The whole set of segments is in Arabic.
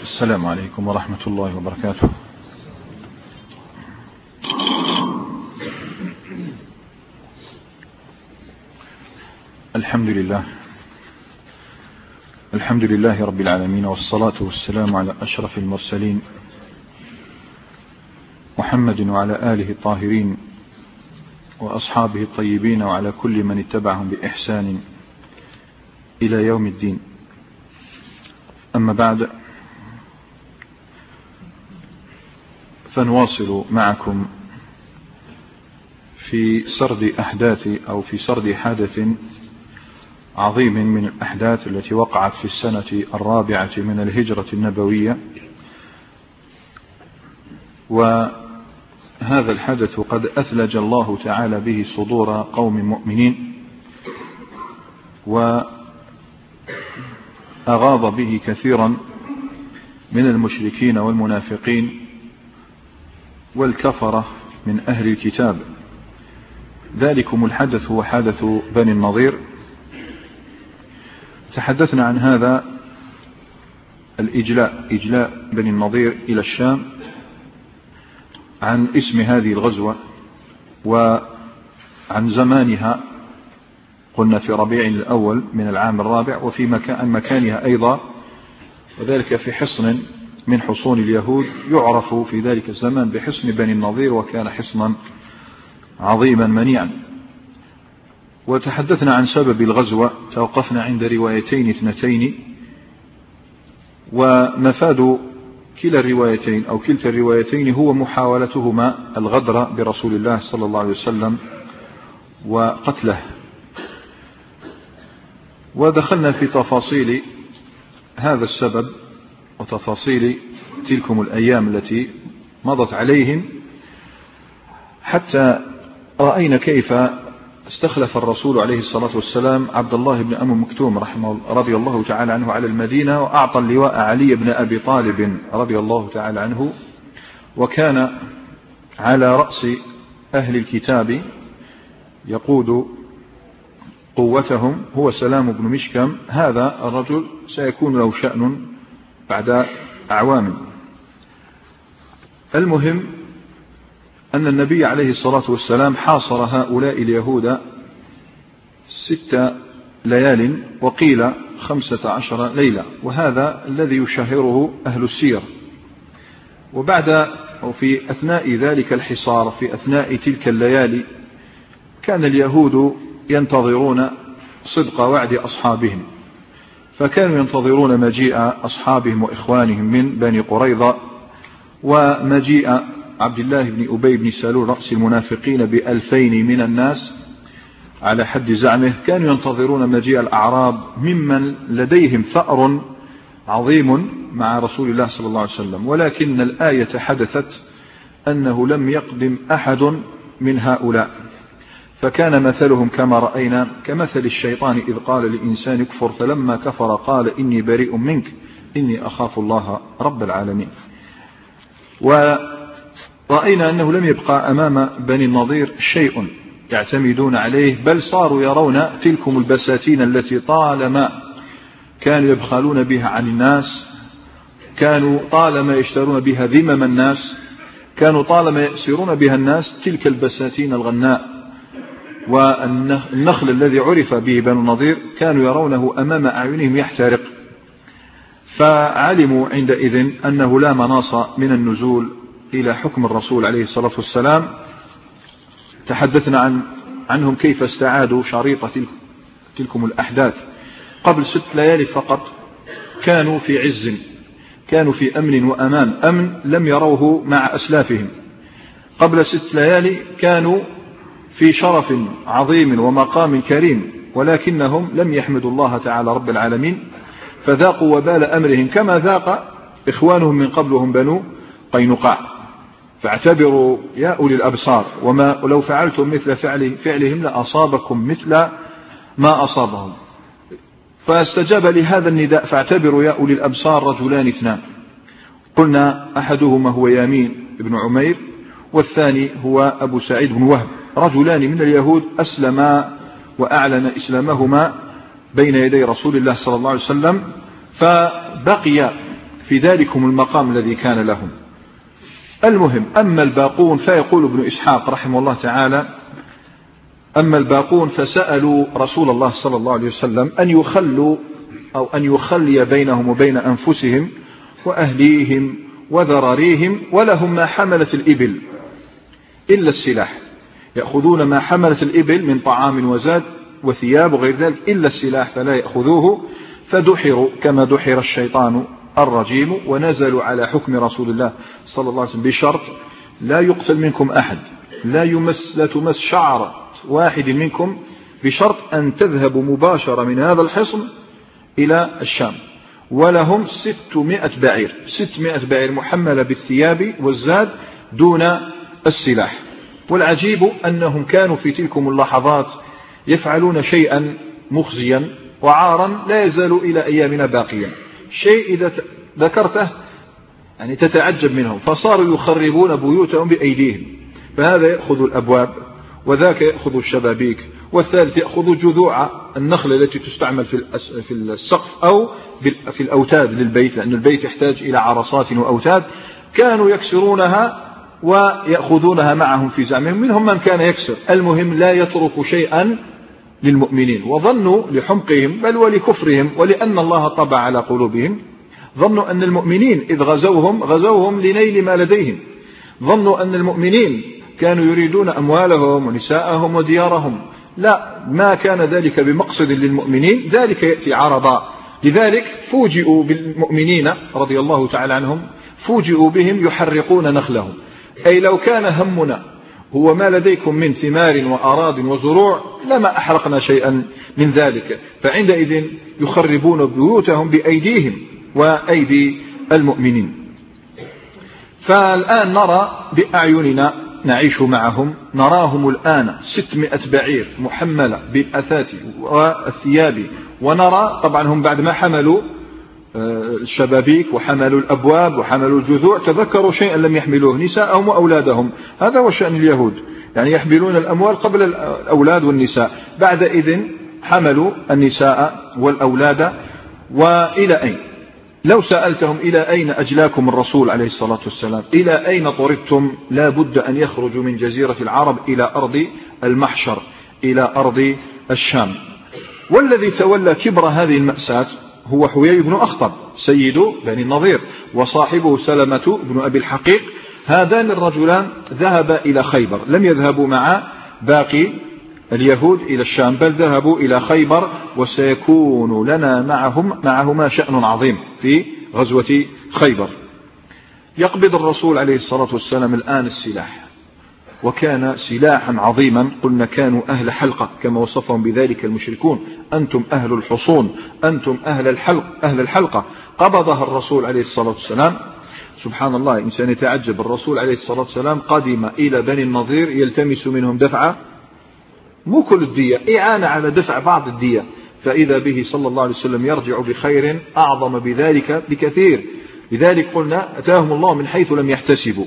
السلام عليكم ورحمة الله وبركاته. الحمد لله رب العالمين، والصلاة والسلام على أشرف المرسلين محمد وعلى آله الطاهرين وأصحابه الطيبين وعلى كل من اتبعهم بإحسان إلى يوم الدين. أما بعد، فنواصل معكم في سرد أحداث أو في سرد حادث عظيم من الأحداث التي وقعت في السنة 4 من الهجرة النبوية. وهذا الحدث قد أثلج الله تعالى به صدور قوم مؤمنين، وأغاض به كثيرا من المشركين والمنافقين والكفرة من أهل الكتاب. ذلكم الحدث هو حدث بني النضير. تحدثنا عن هذا إجلاء بني النضير إلى الشام، عن اسم هذه الغزوة وعن زمانها، قلنا في ربيع الأول من العام 4، وفي مكانها أيضا، وذلك في حصن من حصون اليهود يعرف في ذلك الزمان بحصن بني النضير، وكان حصنا عظيما منيعا. وتحدثنا عن سبب الغزوة، توقفنا عند روايتين اثنتين، ومفاد كلا الروايتين أو كلتا الروايتين هو محاولتهما الغدر برسول الله صلى الله عليه وسلم وقتله. ودخلنا في تفاصيل هذا السبب وتفاصيل تلكم الأيام التي مضت عليهم، حتى رأينا كيف استخلف الرسول عليه الصلاة والسلام عبد الله بن أم مكتوم رضي الله تعالى عنه على المدينة، وأعطى اللواء علي بن أبي طالب رضي الله تعالى عنه. وكان على رأس أهل الكتاب يقود قوتهم هو سلام بن مشكم. هذا الرجل سيكون له شأن بعد أعوام. المهم أن النبي عليه الصلاة والسلام حاصر هؤلاء اليهود 6 ليال، وقيل 15 ليلة، وهذا الذي يشهره أهل السير. وبعد أو في أثناء ذلك الحصار، في أثناء تلك الليالي، كان اليهود ينتظرون صدق وعد أصحابهم، فكانوا ينتظرون مجيء أصحابهم وإخوانهم من بني قريظة، ومجيء عبد الله بن أبي بن سلول رأس المنافقين ب2000 من الناس على حد زعمه. كانوا ينتظرون مجيء الأعراب ممن لديهم ثأر عظيم مع رسول الله صلى الله عليه وسلم، ولكن الآية حدثت أنه لم يقدم أحد من هؤلاء، فكان مثلهم كما رأينا كمثل الشيطان إذ قال للإنسان اكفر فلما كفر قال إني بريء منك إني أخاف الله رب العالمين. ورأينا أنه لم يبقى أمام بني النضير شيء يعتمدون عليه، بل صاروا يرون تلكم البساتين التي طالما كانوا يبخلون بها عن الناس، كانوا طالما يشترون بها ذمم الناس، كانوا طالما يأسرون بها الناس، تلك البساتين الغناء والنخل الذي عرف به بنو النضير كانوا يرونه أمام أعينهم يحترق. فعلموا عندئذ أنه لا مناص من النزول إلى حكم الرسول عليه الصلاة والسلام. تحدثنا عنهم كيف استعادوا شريطة تلكم الأحداث. قبل 6 ليالي فقط كانوا في عز، كانوا في أمن وأمان، أمن لم يروه مع أسلافهم. قبل 6 ليالي كانوا في شرف عظيم ومقام كريم، ولكنهم لم يحمدوا الله تعالى رب العالمين، فذاقوا وبال أمرهم كما ذاق إخوانهم من قبلهم بنو قينقاع. فاعتبروا يا أولي الأبصار، وما لو فعلتم مثل فعلهم لأصابكم مثل ما أصابهم. فاستجاب لهذا النداء فاعتبروا يا أولي الأبصار رجلان 2، قلنا أحدهما هو يامين بن عمير، والثاني هو أبو سعيد بن وهب، رجلان من اليهود أسلما وأعلن إسلامهما بين يدي رسول الله صلى الله عليه وسلم. فبقي في ذلكم المقام الذي كان لهم. المهم، أما الباقون فيقول ابن إسحاق رحمه الله تعالى: أما الباقون فسألوا رسول الله صلى الله عليه وسلم أن يخلوا أو أن يخلي بينهم وبين أنفسهم وأهليهم وذراريهم، ولهم ما حملت الإبل إلا السلاح، يأخذون ما حملت الإبل من طعام وزاد وثياب وغير ذلك إلا السلاح فلا يأخذوه، فدحروا كما دحر الشيطان الرجيم، ونزلوا على حكم رسول الله صلى الله عليه وسلم بشرط: لا يقتل منكم أحد، لا تمس شعر واحد منكم، بشرط أن تذهبوا مباشرة من هذا الحصن إلى الشام. ولهم 600 بعير محملة بالثياب والزاد دون السلاح. والعجيب أنهم كانوا في تلكم اللحظات يفعلون شيئا مخزيا وعارا لا يزال إلى أيامنا باقيا، شيء إذا ذكرته يعني تتعجب منهم، فصاروا يخربون بيوتهم بأيديهم، فهذا يأخذ الأبواب وذاك يأخذ الشبابيك، والثالث يأخذ جذوع النخل التي تستعمل في السقف أو في الأوتاد للبيت، لأن البيت يحتاج إلى عرصات وأوتاد، كانوا يكسرونها ويأخذونها معهم في زعمهم، منهم من كان يكسر. المهم لا يترك شيئا للمؤمنين، وظنوا لحمقهم بل ولكفرهم ولأن الله طبع على قلوبهم، ظنوا أن المؤمنين إذ غزوهم لنيل ما لديهم، ظنوا أن المؤمنين كانوا يريدون أموالهم ونساءهم وديارهم، لا، ما كان ذلك بمقصد للمؤمنين، ذلك يأتي عرضا. لذلك فوجئوا بالمؤمنين رضي الله تعالى عنهم، فوجئوا بهم يحرقون نخلهم، أي لو كان همنا هو ما لديكم من ثمار وأراض وزروع لما أحرقنا شيئا من ذلك، فعندئذ يخربون بيوتهم بأيديهم وأيدي المؤمنين. فالآن نرى بأعيننا، نعيش معهم، نراهم الآن 600 بعير محملة بالأثاث والثياب، ونرى طبعا هم بعد ما حملوا الشبابيك وحملوا الأبواب وحملوا الجذوع تذكروا شيئا لم يحملوه، نساءهم وأولادهم، هذا هو شأن اليهود، يعني يحملون الأموال قبل الأولاد والنساء، بعد إذن حملوا النساء والأولاد. وإلى أين؟ لو سألتهم إلى أين أجلاكم الرسول عليه الصلاة والسلام، إلى أين طردتم، لا بد أن يخرجوا من جزيرة العرب إلى أرض المحشر، إلى أرض الشام. والذي تولى كبر هذه المأساة هو حويي بن أخطب سيد بني النضير، وصاحبه سلمة بن أبي الحقيق، هذان الرجلان ذهبا إلى خيبر، لم يذهبوا مع باقي اليهود إلى الشام، بل ذهبوا إلى خيبر، وسيكون لنا معهما شأن عظيم في غزوة خيبر. يقبض الرسول عليه الصلاة والسلام الآن السلاح، وكان سلاحا عظيما، قلنا كانوا أهل حلقة كما وصفهم بذلك المشركون، أنتم أهل الحصون، أنتم أهل الحلقة. قبضها الرسول عليه الصلاة والسلام. سبحان الله، إنسان يتعجب، الرسول عليه الصلاة والسلام قدم إلى بني النضير يلتمس منهم دفع مو كل الدية، إعانة على دفع بعض الدية، فإذا به صلى الله عليه وسلم يرجع بخير أعظم بذلك بكثير. لذلك قلنا أتاهم الله من حيث لم يحتسبوا،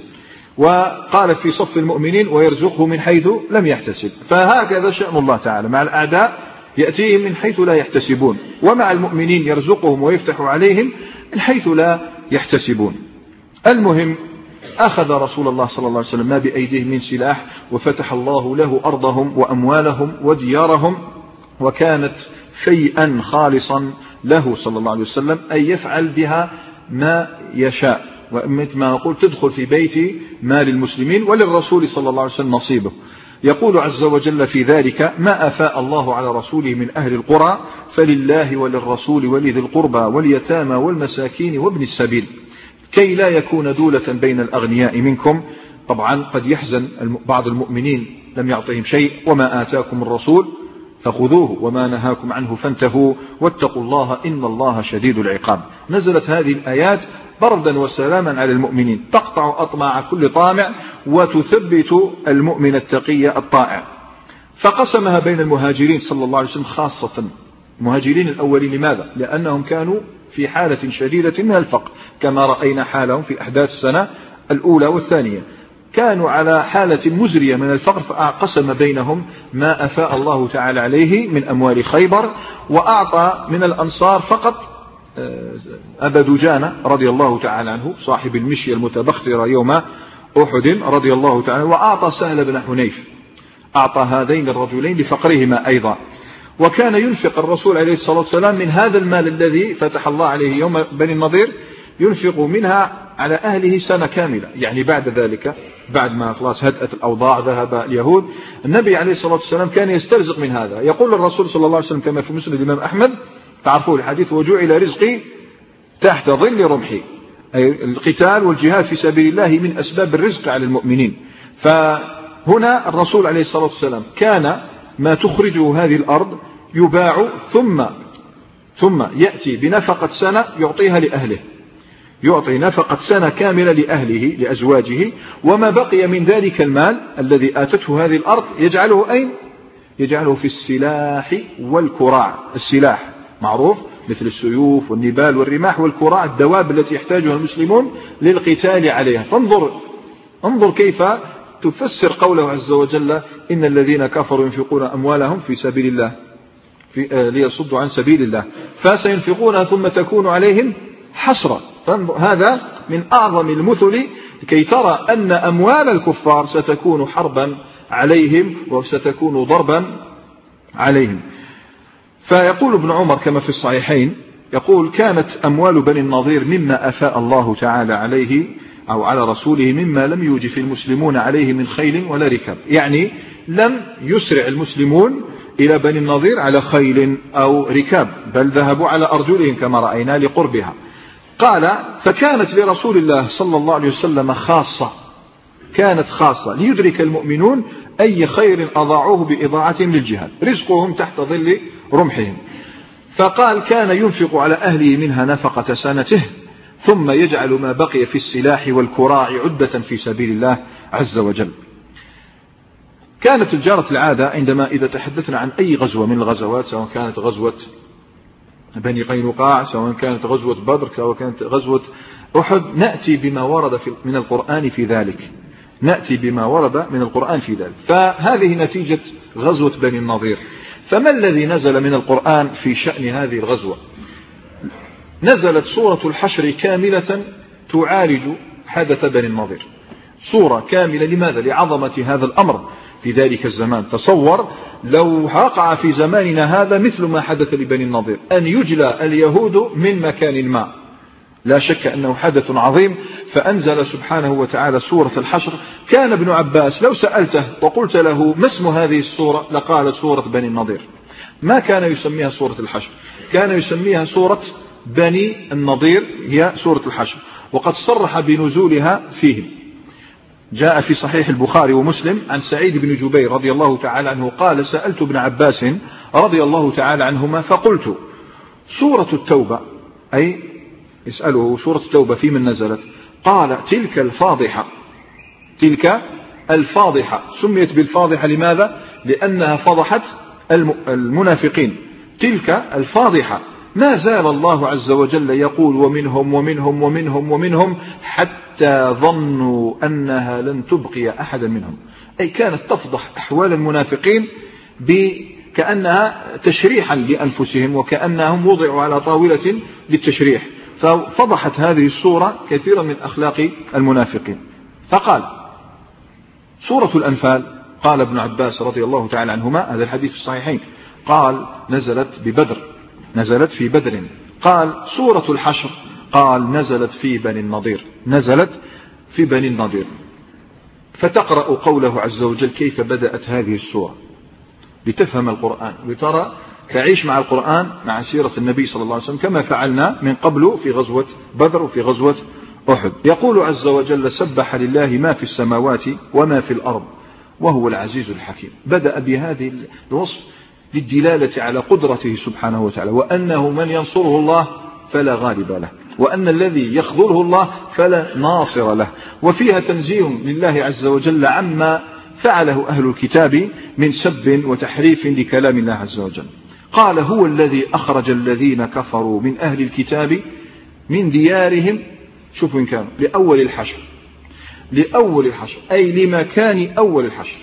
وقال في صف المؤمنين ويرزقه من حيث لم يحتسب. فهكذا شأن الله تعالى، مع الأعداء يأتيهم من حيث لا يحتسبون، ومع المؤمنين يرزقهم ويفتح عليهم من حيث لا يحتسبون. المهم، أخذ رسول الله صلى الله عليه وسلم ما بأيديهم من سلاح، وفتح الله له أرضهم وأموالهم وديارهم، وكانت شيئا خالصا له صلى الله عليه وسلم أن يفعل بها ما يشاء، ومثل ما نقول تدخل في بيت مال المسلمين، وللرسول صلى الله عليه وسلم نصيبه. يقول عز وجل في ذلك: ما أفاء الله على رسوله من أهل القرى فلله وللرسول ولذي القربى واليتامى والمساكين وابن السبيل كي لا يكون دولة بين الأغنياء منكم. طبعا قد يحزن بعض المؤمنين لم يعطهم شيء، وما آتاكم الرسول فخذوه وما نهاكم عنه فانتهوا واتقوا الله إن الله شديد العقاب. نزلت هذه الآيات بردا وسلاما على المؤمنين، تقطع أطماع كل طامع وتثبت المؤمن التقي الطائع. فقسمها بين المهاجرين صلى الله عليه وسلم، خاصة المهاجرين الأولين. لماذا؟ لأنهم كانوا في حالة شديدة من الفقر، كما رأينا حالهم في أحداث السنة الأولى والثانية، كانوا على حالة مزرية من الفقر، فقسم بينهم ما أفاء الله تعالى عليه من أموال خيبر، وأعطى من الأنصار فقط أبا دجانة رضي الله تعالى عنه صاحب المشية المتبخترة يوم أحد رضي الله تعالى، وأعطى سهل بن حنيف، أعطى هذين الرجلين لفقرهما أيضا. وكان ينفق الرسول عليه الصلاة والسلام من هذا المال الذي فتح الله عليه يوم بني النضير، ينفق منها على أهله سنة كاملة. يعني بعد ذلك، بعد ما خلاص هدأت الأوضاع ذهب اليهود، النبي عليه الصلاة والسلام كان يسترزق من هذا. يقول الرسول صلى الله عليه وسلم كما في مسند الإمام أحمد، تعرفوا الحديث: وجعل رزقي تحت ظل رمحي، أي القتال والجهاد في سبيل الله من أسباب الرزق على المؤمنين. فهنا الرسول عليه الصلاة والسلام كان ما تخرجه هذه الأرض يباع ثم يأتي بنفقة سنة يعطيها لأهله، يعطي نفقة سنة كاملة لأهله لأزواجه، وما بقي من ذلك المال الذي آتته هذه الأرض يجعله أين؟ يجعله في السلاح والكراع. السلاح معروف مثل السيوف والنبال والرماح، والكراع الدواب التي يحتاجها المسلمون للقتال عليها. فانظر كيف تفسر قوله عز وجل: إن الذين كفروا ينفقون أموالهم في سبيل الله ليصدوا عن سبيل الله فسينفقونها ثم تكون عليهم حسرة. هذا من أعظم المثل كي ترى أن أموال الكفار ستكون حربا عليهم وستكون ضربا عليهم. فيقول ابن عمر كما في الصحيحين، يقول: كانت أموال بني النضير مما أفاء الله تعالى عليه أو على رسوله مما لم يوجف المسلمون عليه من خيل ولا ركاب. يعني لم يسرع المسلمون إلى بني النضير على خيل أو ركاب، بل ذهبوا على أرجلهم كما رأينا لقربها. قال: فكانت لرسول الله صلى الله عليه وسلم خاصة، كانت خاصة ليدرك المؤمنون أي خير أضاعوه بإضاعتهم للجهاد، رزقهم تحت ظل رمحهم. فقال: كان ينفق على أهله منها نفقة سنته، ثم يجعل ما بقي في السلاح والكراع عدة في سبيل الله عز وجل. كانت الجارة العادة عندما إذا تحدثنا عن أي غزوة من الغزوات، سواء كانت غزوة بني قينقاع، سواء كانت غزوة بدر، سواء كانت غزوة أحد، نأتي بما ورد من القرآن في ذلك، نأتي بما ورد من القرآن في ذلك. فهذه نتيجة غزوة بني النضير. فما الذي نزل من القرآن في شأن هذه الغزوة؟ نزلت سورة الحشر كاملة تعالج حدث بني النضير، سورة كاملة. لماذا؟ لعظمة هذا الأمر في ذلك الزمان. تصور لو وقع في زماننا هذا مثل ما حدث لبني النضير، أن يجلى اليهود من مكان ما، لا شك أنه حدث عظيم. فأنزل سبحانه وتعالى سورة الحشر. كان ابن عباس لو سألته وقلت له ما اسم هذه السورة لقال سورة بني النضير، ما كان يسميها سورة الحشر، كان يسميها سورة بني النضير، هي سورة الحشر. وقد صرح بنزولها فيهم. جاء في صحيح البخاري ومسلم عن سعيد بن جبير رضي الله تعالى عنه قال: سألت ابن عباس رضي الله تعالى عنهما فقلت: سورة التوبة، أي اسأله سورة التوبة في من نزلت؟ قال: تلك الفاضحة. تلك الفاضحة سميت بالفاضحة لماذا؟ لأنها فضحت المنافقين. تلك الفاضحة. ما زال الله عز وجل يقول: ومنهم ومنهم ومنهم ومنهم، حتى ظنوا أنها لن تبقي أحدا منهم. أي كانت تفضح أحوال المنافقين كأنها تشريحا لأنفسهم، وكأنهم وضعوا على طاولة للتشريح. ففضحت هذه السورة كثيرا من أخلاق المنافقين. فقال: سورة الأنفال، قال ابن عباس رضي الله تعالى عنهما، هذا الحديث في الصحيحين، قال: نزلت ببدر، نزلت في بدر. قال: سورة الحشر، قال: نزلت في بني النضير، نزلت في بني النضير. فتقرأ قوله عز وجل كيف بدأت هذه السورة لتفهم القرآن، لترى تعيش مع القرآن مع سيرة النبي صلى الله عليه وسلم كما فعلنا من قبل في غزوة بدر وفي غزوة أحد. يقول عز وجل: سبح لله ما في السماوات وما في الأرض وهو العزيز الحكيم. بدأ بهذه الوصف للدلالة على قدرته سبحانه وتعالى، وأنه من ينصره الله فلا غالب له، وأن الذي يخذله الله فلا ناصر له. وفيها تنزيه لله عز وجل عما فعله أهل الكتاب من سب وتحريف لكلام الله عز وجل. قال: هو الذي أخرج الذين كفروا من أهل الكتاب من ديارهم، شوفوا إن كانوا لأول الحشر، لأول الحشر أي لمكان أول الحشر.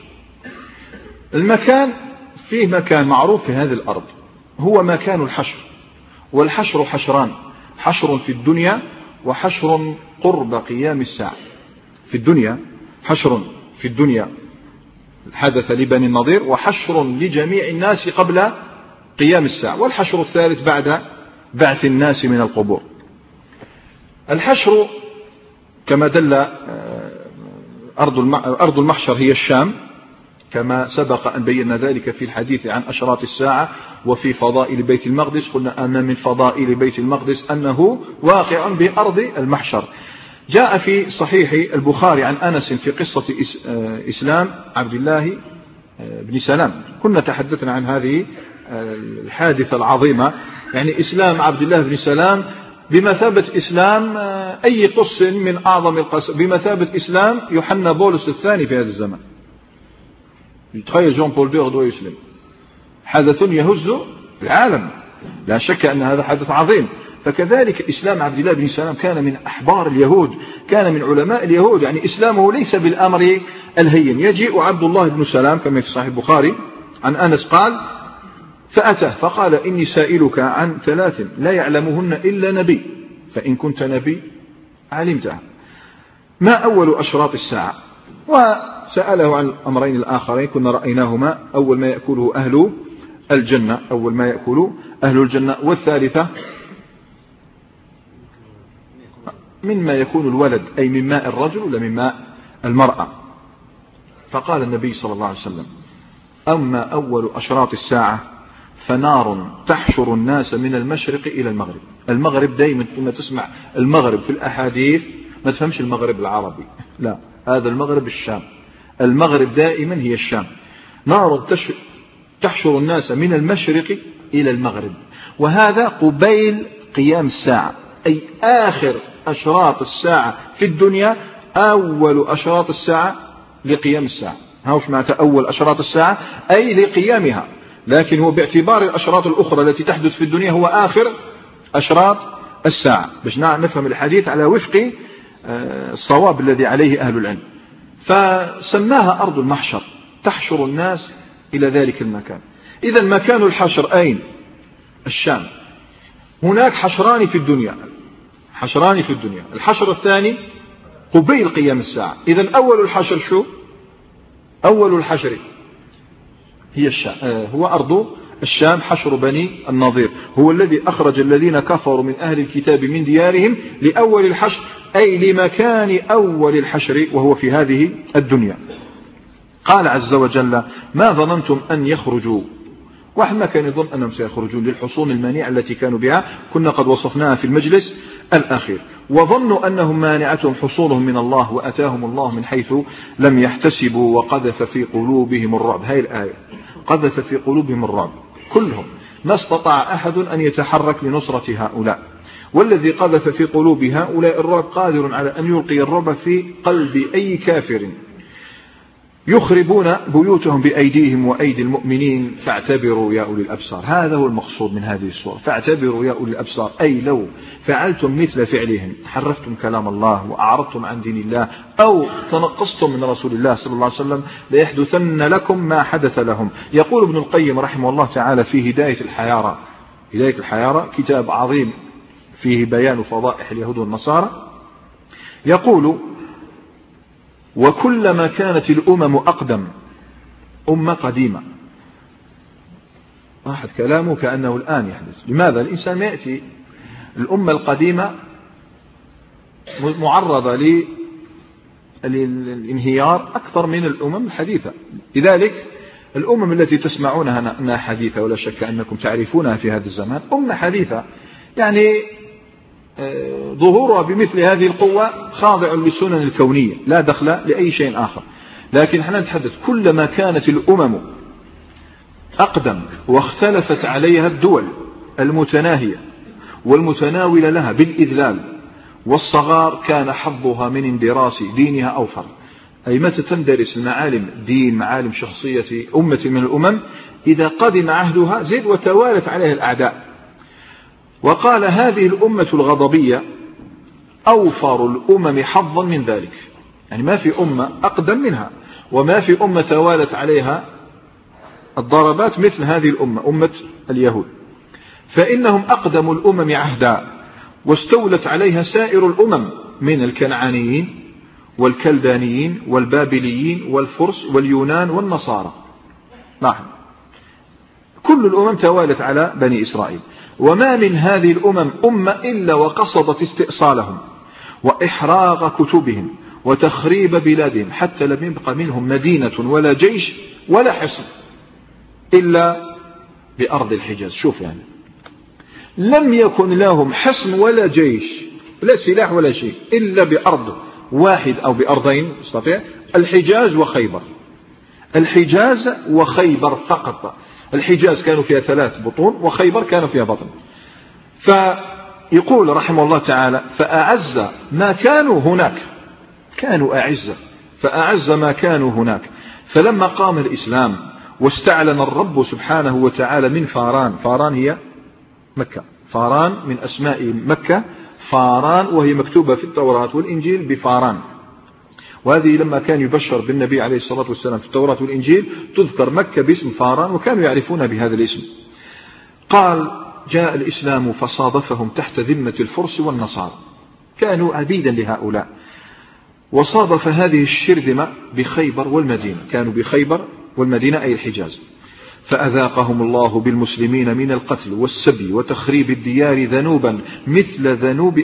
المكان فيه مكان معروف في هذه الأرض هو مكان الحشر، والحشر حشران: حشر في الدنيا وحشر قرب قيام الساعة. في الدنيا حشر في الدنيا حدث لبني النضير، وحشر لجميع الناس قبل قيام الساعة، والحشر الثالث بعد بعث الناس من القبور. الحشر كما دل أرض المحشر هي الشام، كما سبق أن بينا ذلك في الحديث عن أشراط الساعة وفي فضائل بيت المقدس. قلنا أن من فضائل بيت المقدس أنه واقع بأرض المحشر. جاء في صحيح البخاري عن أنس في قصة إسلام عبد الله بن سلام. كنا تحدثنا عن هذه الحادثة العظيمة، يعني إسلام عبد الله بن سلام بمثابة إسلام أي قص من أعظم القصص، بمثابة إسلام يوحنا بولس الثاني في هذا الزمن. تخيل جون بول II غدوة يسلم، حدث يهز العالم، لا شك أن هذا حدث عظيم. فكذلك إسلام عبد الله بن سلام كان من أحبار اليهود، كان من علماء اليهود، يعني إسلامه ليس بالأمر الهين. يجيء عبد الله بن سلام كما في صحيح البخاري عن أنس قال: فأتاه فقال: إني سائلك عن 3 لا يعلمهن إلا نبي، فإن كنت نبي علمتها. ما أول أشراط الساعة؟ وسأله عن الأمرين الآخرين كنا رأيناهما: أول ما يأكله أهل الجنة، أول ما يأكله أهل الجنة، والثالثة مما يكون الولد، أي من ماء الرجل ولا من ماء المرأة. فقال النبي صلى الله عليه وسلم: أما أول أشراط الساعة فنار تحشر الناس من المشرق إلى المغرب. المغرب دائما لما تسمع المغرب في الأحاديث ما تفهمش المغرب العربي، لا، هذا المغرب الشام. المغرب دائما هي الشام. نار تحشر الناس من المشرق إلى المغرب، وهذا قبيل قيام الساعة، أي آخر أشراط الساعة في الدنيا، أول أشراط الساعة لقيام الساعة. هاوش معنى أول أشراط الساعة؟ أي لقيامها، لكن هو باعتبار الأشراط الأخرى التي تحدث في الدنيا هو آخر أشراط الساعة، باش نفهم الحديث على وفق الصواب الذي عليه أهل العلم. فسماها أرض المحشر، تحشر الناس إلى ذلك المكان. إذا مكان الحشر أين؟ الشام. هناك حشران في الدنيا، حشران في الدنيا. الحشر الثاني قبيل قيام الساعة. إذا أول الحشر شو؟ أول الحشر هي الشام، هو أرض الشام. حشر بني النضير هو الذي أخرج الذين كفروا من أهل الكتاب من ديارهم لأول الحشر، أي لمكان أول الحشر، وهو في هذه الدنيا. قال عز وجل: ما ظننتم أن يخرجوا. واحد ما كان يظن أنهم سيخرجون للحصون المانعة التي كانوا بها، كنا قد وصفناها في المجلس الأخير. وظنوا أنهم مانعتهم حصونهم من الله وأتاهم الله من حيث لم يحتسبوا وقذف في قلوبهم الرعب. هاي الآية، قذف في قلوبهم الرعب، كلهم ما استطاع أحد أن يتحرك لنصرة هؤلاء. والذي قذف في قلوب هؤلاء الرعب قادر على أن يلقي الرعب في قلب أي كافر. يخربون بيوتهم بأيديهم وأيدي المؤمنين فاعتبروا يا أولي الأبصار. هذا هو المقصود من هذه السورة، فاعتبروا يا أولي الأبصار، أي لو فعلتم مثل فعلهم، حرفتم كلام الله وأعرضتم عن دين الله أو تنقصتم من رسول الله صلى الله عليه وسلم، ليحدثن لكم ما حدث لهم. يقول ابن القيم رحمه الله تعالى في هداية الحيارى، هداية الحيارى كتاب عظيم فيه بيان فضائح اليهود والنصارى، يقول: وكلما كانت الأمم أقدم، أمة قديمة، واحد كلامه كأنه الآن يحدث. لماذا؟ الإنسان ما يأتي الأمة القديمة معرضة للانهيار أكثر من الأمم الحديثة. لذلك الأمم التي تسمعونها أنها حديثة، ولا شك أنكم تعرفونها في هذا الزمان، أمة حديثة، يعني ظهورها بمثل هذه القوة خاضع للسنن الكونية، لا دخل لأي شيء آخر. لكن نحن نتحدث كلما كانت الأمم أقدم واختلفت عليها الدول المتناهية والمتناولة لها بالإذلال والصغار، كان حظها من اندراس دينها أوفر. أي متى تندرس المعالم دين، معالم شخصية أمة من الأمم، إذا قدم عهدها زد وتوالت عليها الأعداء. وقال: هذه الأمة الغضبية أوفر الأمم حظا من ذلك، يعني ما في أمة أقدم منها، وما في أمة توالت عليها الضربات مثل هذه الأمة، أمة اليهود. فإنهم أقدم الأمم عهدا واستولت عليها سائر الأمم من الكنعانيين والكلدانيين والبابليين والفرس واليونان والنصارى. لاحظ كل الأمم توالت على بني إسرائيل، وما من هذه الأمم أمة إلا وقصدت استئصالهم وإحراق كتبهم وتخريب بلادهم، حتى لم يبق منهم مدينة ولا جيش ولا حصن إلا بأرض الحجاز. شوف يعني لم يكن لهم حصن ولا جيش لا سلاح ولا شيء إلا بأرض واحد أو بأرضين استطيع، الحجاز وخيبر. الحجاز وخيبر فقط. الحجاز كانوا فيها 3 بطون وخيبر كانوا فيها بطن. فيقول رحمه الله تعالى فأعز ما كانوا هناك، كانوا أعزة فأعز ما كانوا هناك. فلما قام الإسلام واستعلن الرب سبحانه وتعالى من فاران، فاران هي مكة، فاران من أسماء مكة، فاران وهي مكتوبة في التوراة والإنجيل بفاران، وهذه لما كان يبشر بالنبي عليه الصلاة والسلام في التوراة والإنجيل تذكر مكة باسم فاران، وكانوا يعرفون بهذا الاسم. قال جاء الإسلام فصادفهم تحت ذمة الفرس والنصارى، كانوا عبيدا لهؤلاء، وصادف هذه الشرذمة بخيبر والمدينة، كانوا بخيبر والمدينة أي الحجاز. فأذاقهم الله بالمسلمين من القتل والسبي وتخريب الديار ذنوبا مثل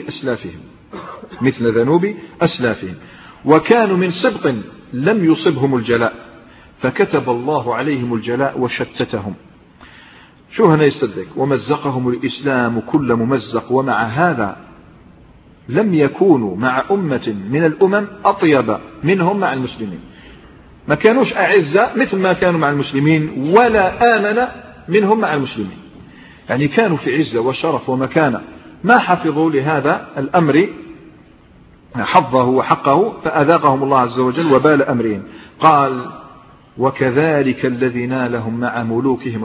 ذنوب أسلافهم، وكانوا من سبط لم يصبهم الجلاء، فكتب الله عليهم الجلاء وشتتهم. شو هنا يستدرك ومزقهم الإسلام كل ممزق، ومع هذا لم يكونوا مع أمة من الأمم أطيب منهم مع المسلمين، ما كانوش أعزاء مثل ما كانوا مع المسلمين، ولا آمن منهم مع المسلمين، يعني كانوا في عزة وشرف ومكانة، ما حفظوا لهذا الأمر حظه وحقه، فأذاقهم الله عز وجل وبال أمرهم. قال وكذلك الذي نالهم مع ملوكهم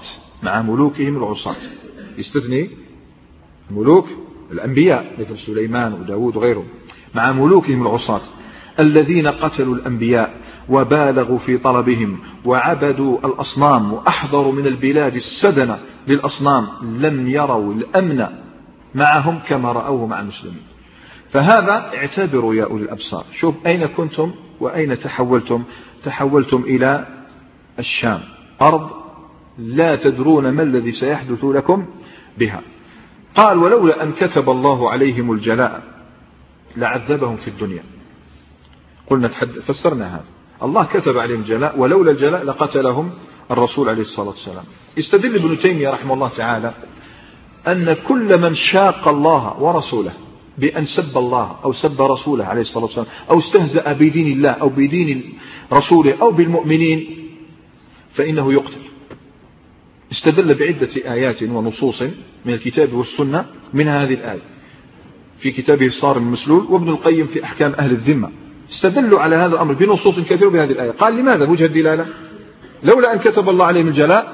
العصاة، يستثني ملوك الأنبياء مثل سليمان وداود وغيرهم، مع ملوكهم العصاة الذين قتلوا الأنبياء وبالغوا في طلبهم وعبدوا الأصنام وأحضروا من البلاد السدنة للأصنام، لم يروا الأمن معهم كما رأوه مع المسلمين. فهذا اعتبروا يا أولي الأبصار، شوف أين كنتم وأين تحولتم إلى الشام، أرض لا تدرون ما الذي سيحدث لكم بها. قال ولولا أن كتب الله عليهم الجلاء لعذبهم في الدنيا. قلنا فسرنا هذا، الله كتب عليهم الجلاء، ولولا الجلاء لقتلهم الرسول عليه الصلاة والسلام. استدل ابن تيمية رحمه الله تعالى أن كل من شاق الله ورسوله بأن سب الله أو سب رسوله عليه الصلاة والسلام أو استهزأ بدين الله أو بدين رسوله أو بالمؤمنين فإنه يقتل. استدل بعدة آيات ونصوص من الكتاب والسنة من هذه الآية في كتابه الصارم المسلول، وابن القيم في أحكام أهل الذمة استدلوا على هذا الأمر بنصوص كثيرة بهذه الآية. قال لماذا وجه الدلالة؟ لولا أن كتب الله عليهم الجلاء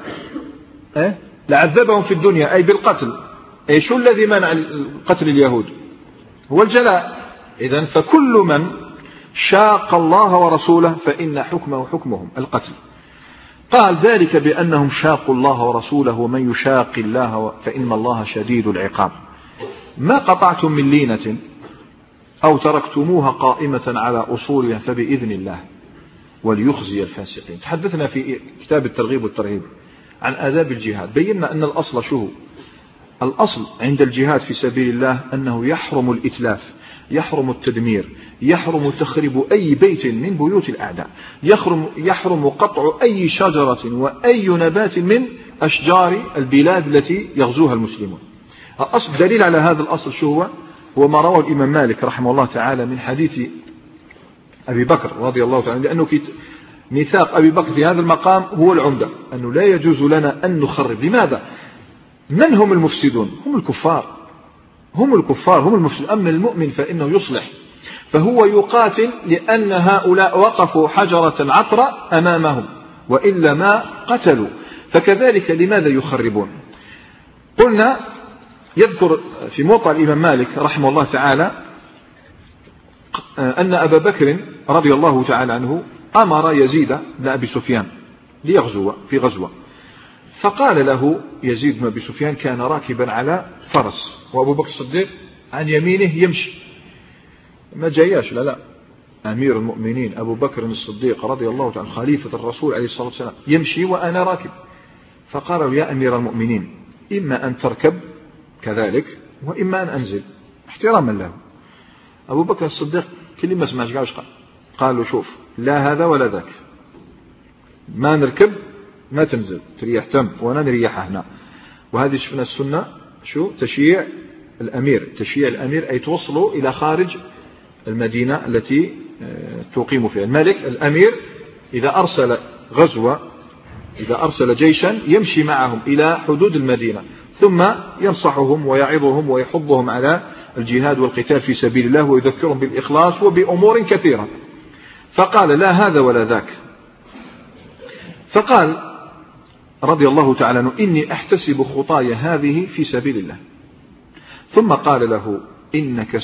لعذبهم في الدنيا أي بالقتل. شو الذي منع قتل اليهود؟ هو الجلاء. إذن فكل من شاق الله ورسوله فإن حكمه حكمهم القتل. قال ذلك بأنهم شاقوا الله ورسوله، ومن يشاق الله فإن الله شديد العقاب. ما قطعتم من لينة أو تركتموها قائمة على أصولها فبإذن الله وليخزي الفاسقين. تحدثنا في كتاب الترغيب والترهيب عن آداب الجهاد، بينا أن الأصل شو؟ الأصل عند الجهاد في سبيل الله أنه يحرم الإتلاف، يحرم التدمير، يحرم تخرب أي بيت من بيوت الأعداء، يحرم قطع أي شجرة وأي نبات من أشجار البلاد التي يغزوها المسلمون. الأصل دليل على هذا الأصل شو هو ما رواه الإمام مالك رحمه الله تعالى من حديث أبي بكر رضي الله تعالى، لأنه ميثاق أبي بكر في هذا المقام هو العمدة، أنه لا يجوز لنا أن نخرب. لماذا؟ من هم المفسدون؟ هم الكفار، هم المفسدون. أما المؤمن فإنه يصلح، فهو يقاتل لأن هؤلاء وقفوا حجرة عطرة أمامهم، وإلا ما قتلوا. فكذلك لماذا يخربون؟ قلنا يذكر في موطأ الإمام مالك رحمه الله تعالى أن أبا بكر رضي الله تعالى عنه أمر يزيد بن أبي سفيان ليغزو في غزوة، فقال له يزيد بن أبي سفيان كان راكبا على فرس وأبو بكر الصديق عن يمينه يمشي، ما جاياش لا أمير المؤمنين أبو بكر الصديق رضي الله تعالى خليفة الرسول عليه الصلاة والسلام يمشي وأنا راكب، فقالوا يا أمير المؤمنين إما أن تركب كذلك وإما أن أنزل احتراما له. أبو بكر الصديق كلمة سمعش قال له شوف لا هذا ولا ذاك، ما نركب ما تنزل تريح تم وأنا نريح هنا. وهذه شفنا السنة شو تشييع الأمير، تشييع الأمير أي توصلوا إلى خارج المدينة التي تقيم فيها. الملك الأمير إذا أرسل غزوة إذا أرسل جيشا يمشي معهم إلى حدود المدينة ثم ينصحهم ويعظهم ويحضهم على الجهاد والقتال في سبيل الله ويذكرهم بالإخلاص وبأمور كثيرة. فقال لا هذا ولا ذاك. فقال رضي الله تعالى عنه إني أحتسب خطايا هذه في سبيل الله. ثم قال له إنك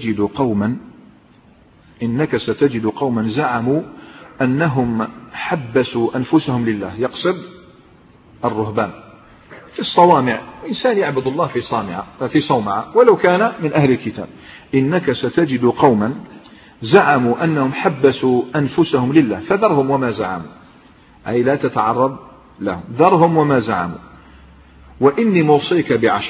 ستجد قوما زعموا أنهم حبسوا أنفسهم لله، يقصد الرهبان في الصوامع، إنسان يعبد الله في صومعة ولو كان من أهل الكتاب. إنك ستجد قوما زعموا أنهم حبسوا أنفسهم لله فذرهم وما زعموا، أي لا تتعرض لهم، ذرهم وما زعموا. وإني موصيك ب10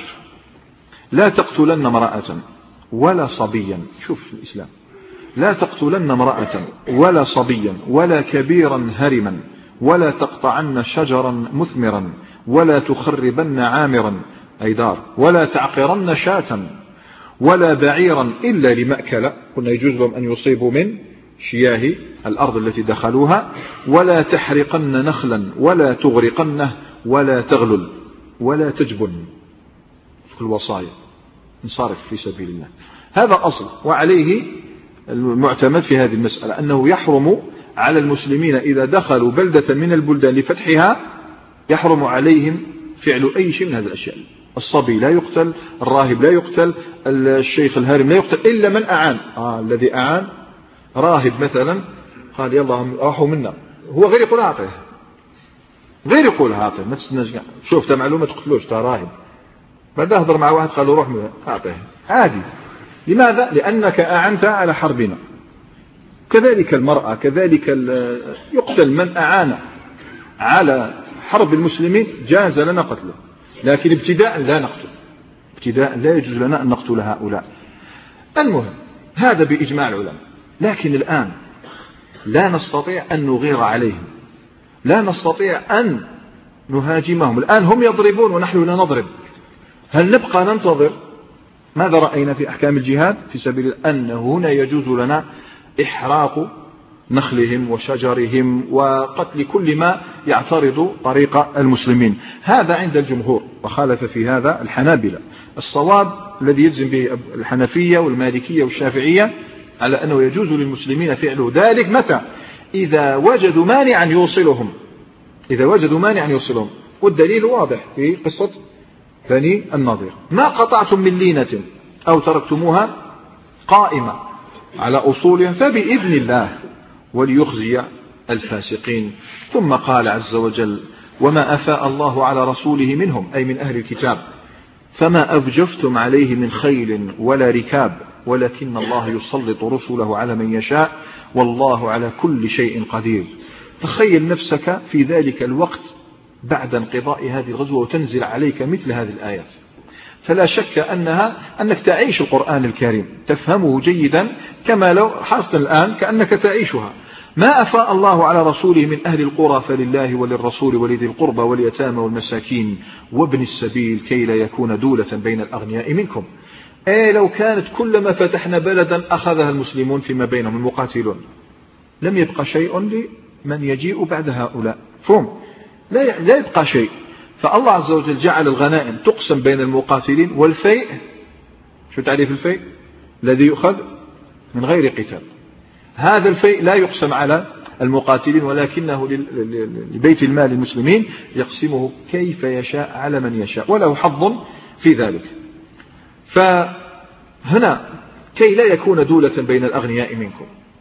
لا تقتلن امرأة ولا صبيا، شوف الإسلام، لا تقتلن امرأة ولا صبيا ولا كبيرا هرما ولا تقطعن شجرا مثمرا ولا تخربن عامرا أي دار ولا تعقرن شاة ولا بعيرا إلا لمأكل، قلنا يجوز لهم أن يصيبوا من شياه الأرض التي دخلوها، ولا تحرقن نخلا ولا تغرقنه ولا تغلل ولا تجبن في الوصايا، انصرف في سبيل الله. هذا أصل، وعليه المعتمد في هذه المسألة أنه يحرم على المسلمين إذا دخلوا بلدة من البلدان لفتحها يحرم عليهم فعل أي شيء من هذه الأشياء. الصبي لا يقتل، الراهب لا يقتل، الشيخ الهارم لا يقتل إلا من أعان. الذي أعان راهب مثلا قال يلا راحوا منا، هو غير يقول أعطيه، غير يقول أعطيه، ما تستناش شوف معلومة تقتلوش راهب، بعد أهضر مع واحد قال له روح أعطيه عادي. لماذا؟ لأنك أعنت على حربنا. كذلك المرأة، كذلك يقتل من أعان على حرب المسلمين جاز لنا قتله، لكن ابتداء لا نقتل، ابتداء لا يجوز لنا أن نقتل هؤلاء. المهم هذا بإجماع العلماء. لكن الآن لا نستطيع أن نغير عليهم، لا نستطيع أن نهاجمهم. الآن هم يضربون ونحن لا نضرب، هل نبقى ننتظر؟ ماذا رأينا في أحكام الجهاد في سبيل أنه هنا يجوز لنا إحراق نخلهم وشجرهم وقتل كل ما يعترض طريق المسلمين. هذا عند الجمهور، وخالف في هذا الحنابلة. الصواب الذي يجزم به الحنفية والمالكية والشافعية على أنه يجوز للمسلمين فعله ذلك متى؟ إذا وجدوا مانعا يوصلهم، إذا وجدوا مانعا يوصلهم. والدليل واضح في قصة بني النضير، ما قطعتم من لينة أو تركتموها قائمة على أصولها فبإذن الله وليخزي الفاسقين. ثم قال عز وجل وما أفاء الله على رسوله منهم أي من أهل الكتاب فما أوجفتم عليه من خيل ولا ركاب ولكن الله يسلط رسله على من يشاء والله على كل شيء قدير. تخيل نفسك في ذلك الوقت بعد انقضاء هذه الغزوة وتنزل عليك مثل هذه الآيات، فلا شك أنك تعيش القرآن الكريم، تفهمه جيدا كما لو حرصت الآن كأنك تعيشها. ما أفاء الله على رسوله من أهل القرى فلله وللرسول ولذي القربى واليتامى والمساكين وابن السبيل كي لا يكون دولة بين الأغنياء منكم. لو كانت كلما فتحنا بلدا أخذها المسلمون فيما بينهم المقاتلون لم يبقى شيء لمن يجيء بعد هؤلاء، فهم لا يبقى شيء. فالله عز وجل جعل الغنائم تقسم بين المقاتلين، والفيء شو تعريف الفيء؟ الذي يؤخذ من غير قتال. هذا الفيء لا يقسم على المقاتلين ولكنه لبيت المال المسلمين يقسمه كيف يشاء على من يشاء وله حظ في ذلك. فهنا كي لا يكون دولة بين الأغنياء منكم.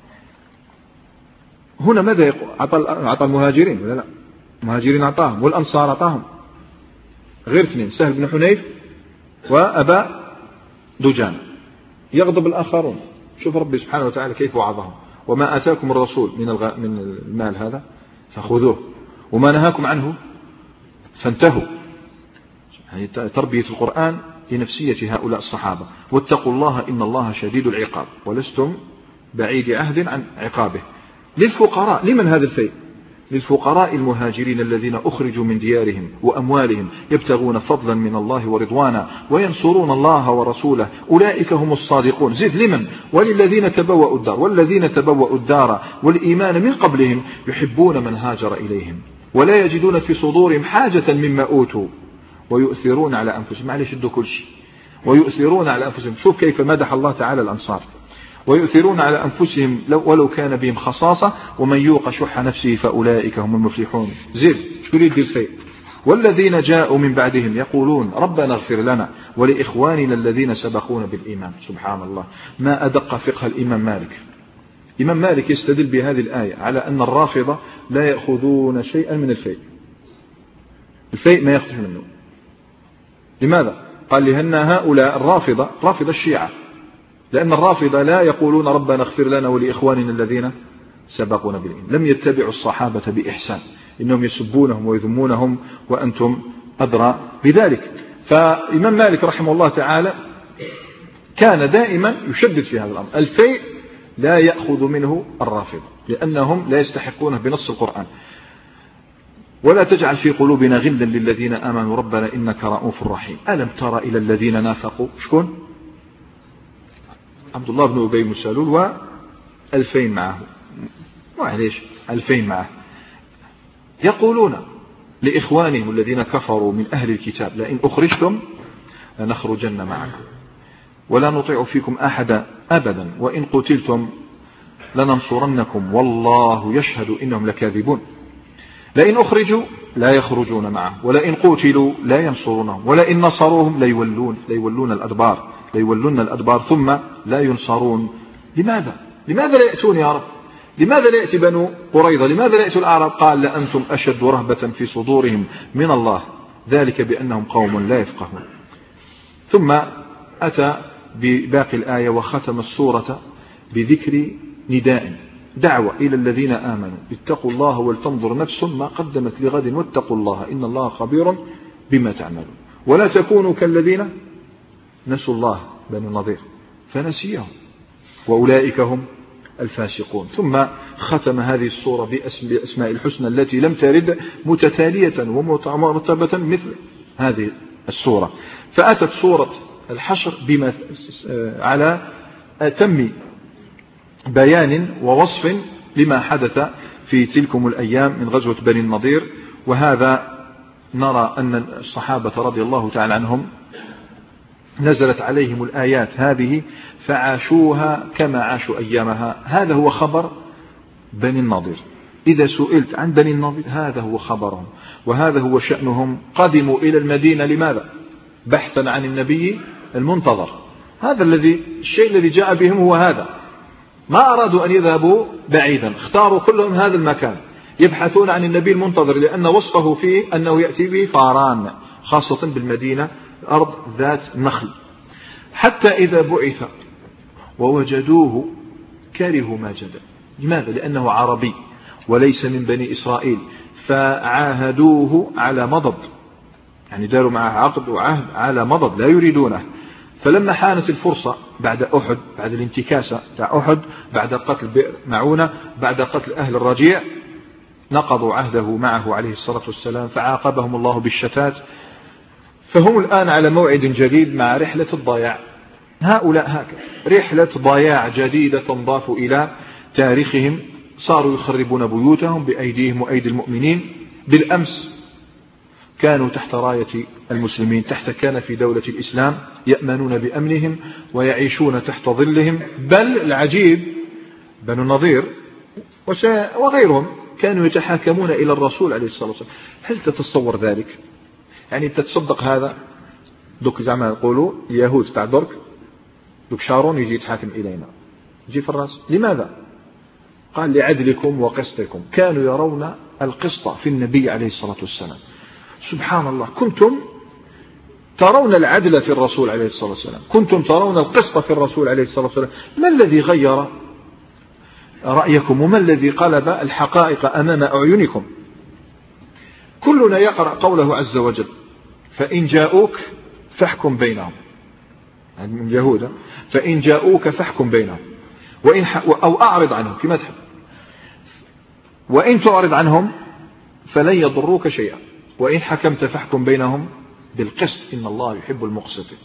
هنا ماذا يقول؟ أعطى المهاجرين ولا لا؟ المهاجرين أعطاهم والأنصار أعطاهم غير اثنين، سهل بن حنيف وأبا دجان. يغضب الآخرون. شوف ربي سبحانه وتعالى كيف وعظهم: وما آتاكم الرسول من المال هذا فخذوه وما نهاكم عنه فانتهوا. يعني تربية القرآن لنفسية هؤلاء الصحابة. واتقوا الله إن الله شديد العقاب ولستم بعيد عهد عن عقابه. للفقراء. لمن هذا الفيء؟ للفقراء المهاجرين الذين أخرجوا من ديارهم وأموالهم يبتغون فضلا من الله ورضوانا وينصرون الله ورسوله أولئك هم الصادقون. زد لمن؟ وللذين تبوأوا الدار والذين تبوأوا الدار والإيمان من قبلهم يحبون من هاجر إليهم ولا يجدون في صدورهم حاجة مما أوتوا ويؤثرون على أنفسهم. معلش يدوا كل شيء. ويؤثرون على أنفسهم. شوف كيف مدح الله تعالى الأنصار: ويؤثرون على أنفسهم ولو كان بهم خصاصة ومن يوق شح نفسه فأولئك هم المفلحون. زيد شو يريد بالفيء؟ والذين جاءوا من بعدهم يقولون ربنا اغفر لنا ولإخواننا الذين سبقونا بالإيمان. سبحان الله، ما أدق فقه الإمام مالك. الإمام مالك يستدل بهذه الآية على أن الرافضة لا يأخذون شيئا من الفيء. الفيء ما يخرج منه. لماذا؟ قال لأن هؤلاء الرافضة، رافضة الشيعة، لأن الرافضة لا يقولون ربنا اغفر لنا ولإخواننا الذين سبقونا بالإيمان. لم يتبعوا الصحابة بإحسان، إنهم يسبونهم ويذمونهم وأنتم أدرى بذلك. فإمام مالك رحمه الله تعالى كان دائما يشدد في هذا الأمر. الفيء لا يأخذ منه الرافضة لأنهم لا يستحقونه بنص القرآن. ولا تجعل في قلوبنا غلا للذين آمنوا ربنا إنك رؤوف رحيم. ألم تر إلى الذين نافقوا؟ شكون؟ عبد الله بن أبي بن سلول و2000 معه. معليش 2000 معه. يقولون لإخوانهم الذين كفروا من أهل الكتاب لئن أخرجتم لنخرجن معكم ولا نطيع فيكم أحدا أبدا وإن قتلتم لننصرنكم والله يشهد إنهم لكاذبون. لئن أخرجوا لا يخرجون معه ولئن قتلوا لا ينصرونهم ولئن نصروهم ليولون الأدبار ثم لا ينصرون. لماذا لا يأتون يا رب؟ لماذا لا يأتي بنو قريظة؟ لماذا لا يأتوا الأعراب؟ قال لأنتم أشد رهبة في صدورهم من الله ذلك بأنهم قوم لا يفقهون. ثم أتى بباقي الآية وختم السورة بذكر نداء دعوة إلى الذين آمنوا اتقوا الله ولتنظر نفس ما قدمت لغد واتقوا الله إن الله خبير بما تعملون ولا تكونوا كالذين نسوا الله بنو النضير فنسيهم وأولئك هم الفاسقون. ثم ختم هذه السورة بأسماء الحسنى التي لم ترد متتالية ومرتبة مثل هذه السورة. فأتت سورة الحشر بما على أتم بيان ووصف لما حدث في تلكم الأيام من غزوة بني النضير. وهذا نرى أن الصحابة رضي الله تعالى عنهم نزلت عليهم الآيات هذه فعاشوها كما عاشوا أيامها. هذا هو خبر بني النضير. إذا سئلت عن بني النضير هذا هو خبرهم وهذا هو شأنهم. قدموا إلى المدينة لماذا؟ بحثا عن النبي المنتظر. هذا الشيء الذي جاء بهم هو هذا. ما أرادوا أن يذهبوا بعيدا، اختاروا كلهم هذا المكان يبحثون عن النبي المنتظر لأن وصفه فيه أنه يأتي به فاران خاصة بالمدينة أرض ذات نخل. حتى إذا بعث ووجدوه كرهوا ما جاء. لماذا؟ لأنه عربي وليس من بني إسرائيل فعاهدوه على مضض، يعني داروا معه عقد وعهد على مضض لا يريدونه. فلما حانت الفرصة بعد أحد، بعد الانتكاسة بتاع أحد، بعد قتل بئر معونة، بعد قتل أهل الرجيع، نقضوا عهده معه عليه الصلاة والسلام فعاقبهم الله بالشتات. فهم الآن على موعد جديد مع رحلة الضياع. هؤلاء هكذا رحلة ضياع جديدة تنضاف إلى تاريخهم. صاروا يخربون بيوتهم بأيديهم وأيدي المؤمنين. بالأمس كانوا تحت راية المسلمين، تحت كان في دولة الإسلام، يأمنون بأمنهم ويعيشون تحت ظلهم. بل العجيب بنو النضير وغيرهم كانوا يتحاكمون إلى الرسول عليه الصلاة والسلام. هل تتصور ذلك؟ يعني تتصدق هذا دوك زعما يقولوا اليهود تاع درك دوك شارون يجي يتحاكم إلينا، يجي في الرأس. لماذا؟ قال لعدلكم وقسطكم. كانوا يرون القسط في النبي عليه الصلاة والسلام. سبحان الله، كنتم ترون العدل في الرسول عليه الصلاة والسلام، كنتم ترون القسط في الرسول عليه الصلاة والسلام، ما الذي غير رأيكم وما الذي قلب الحقائق أمام أعينكم؟ كلنا يقرأ قوله عز وجل فإن جاءوك فاحكم بينهم، من اليهود، فإن جاءوك فاحكم بينهم أو أعرض عنهم كما تحب، وإن تعرض عنهم فلن يضروك شيئا، وإن حكمت فاحكم بينهم بالقسط إن الله يحب المقسطين.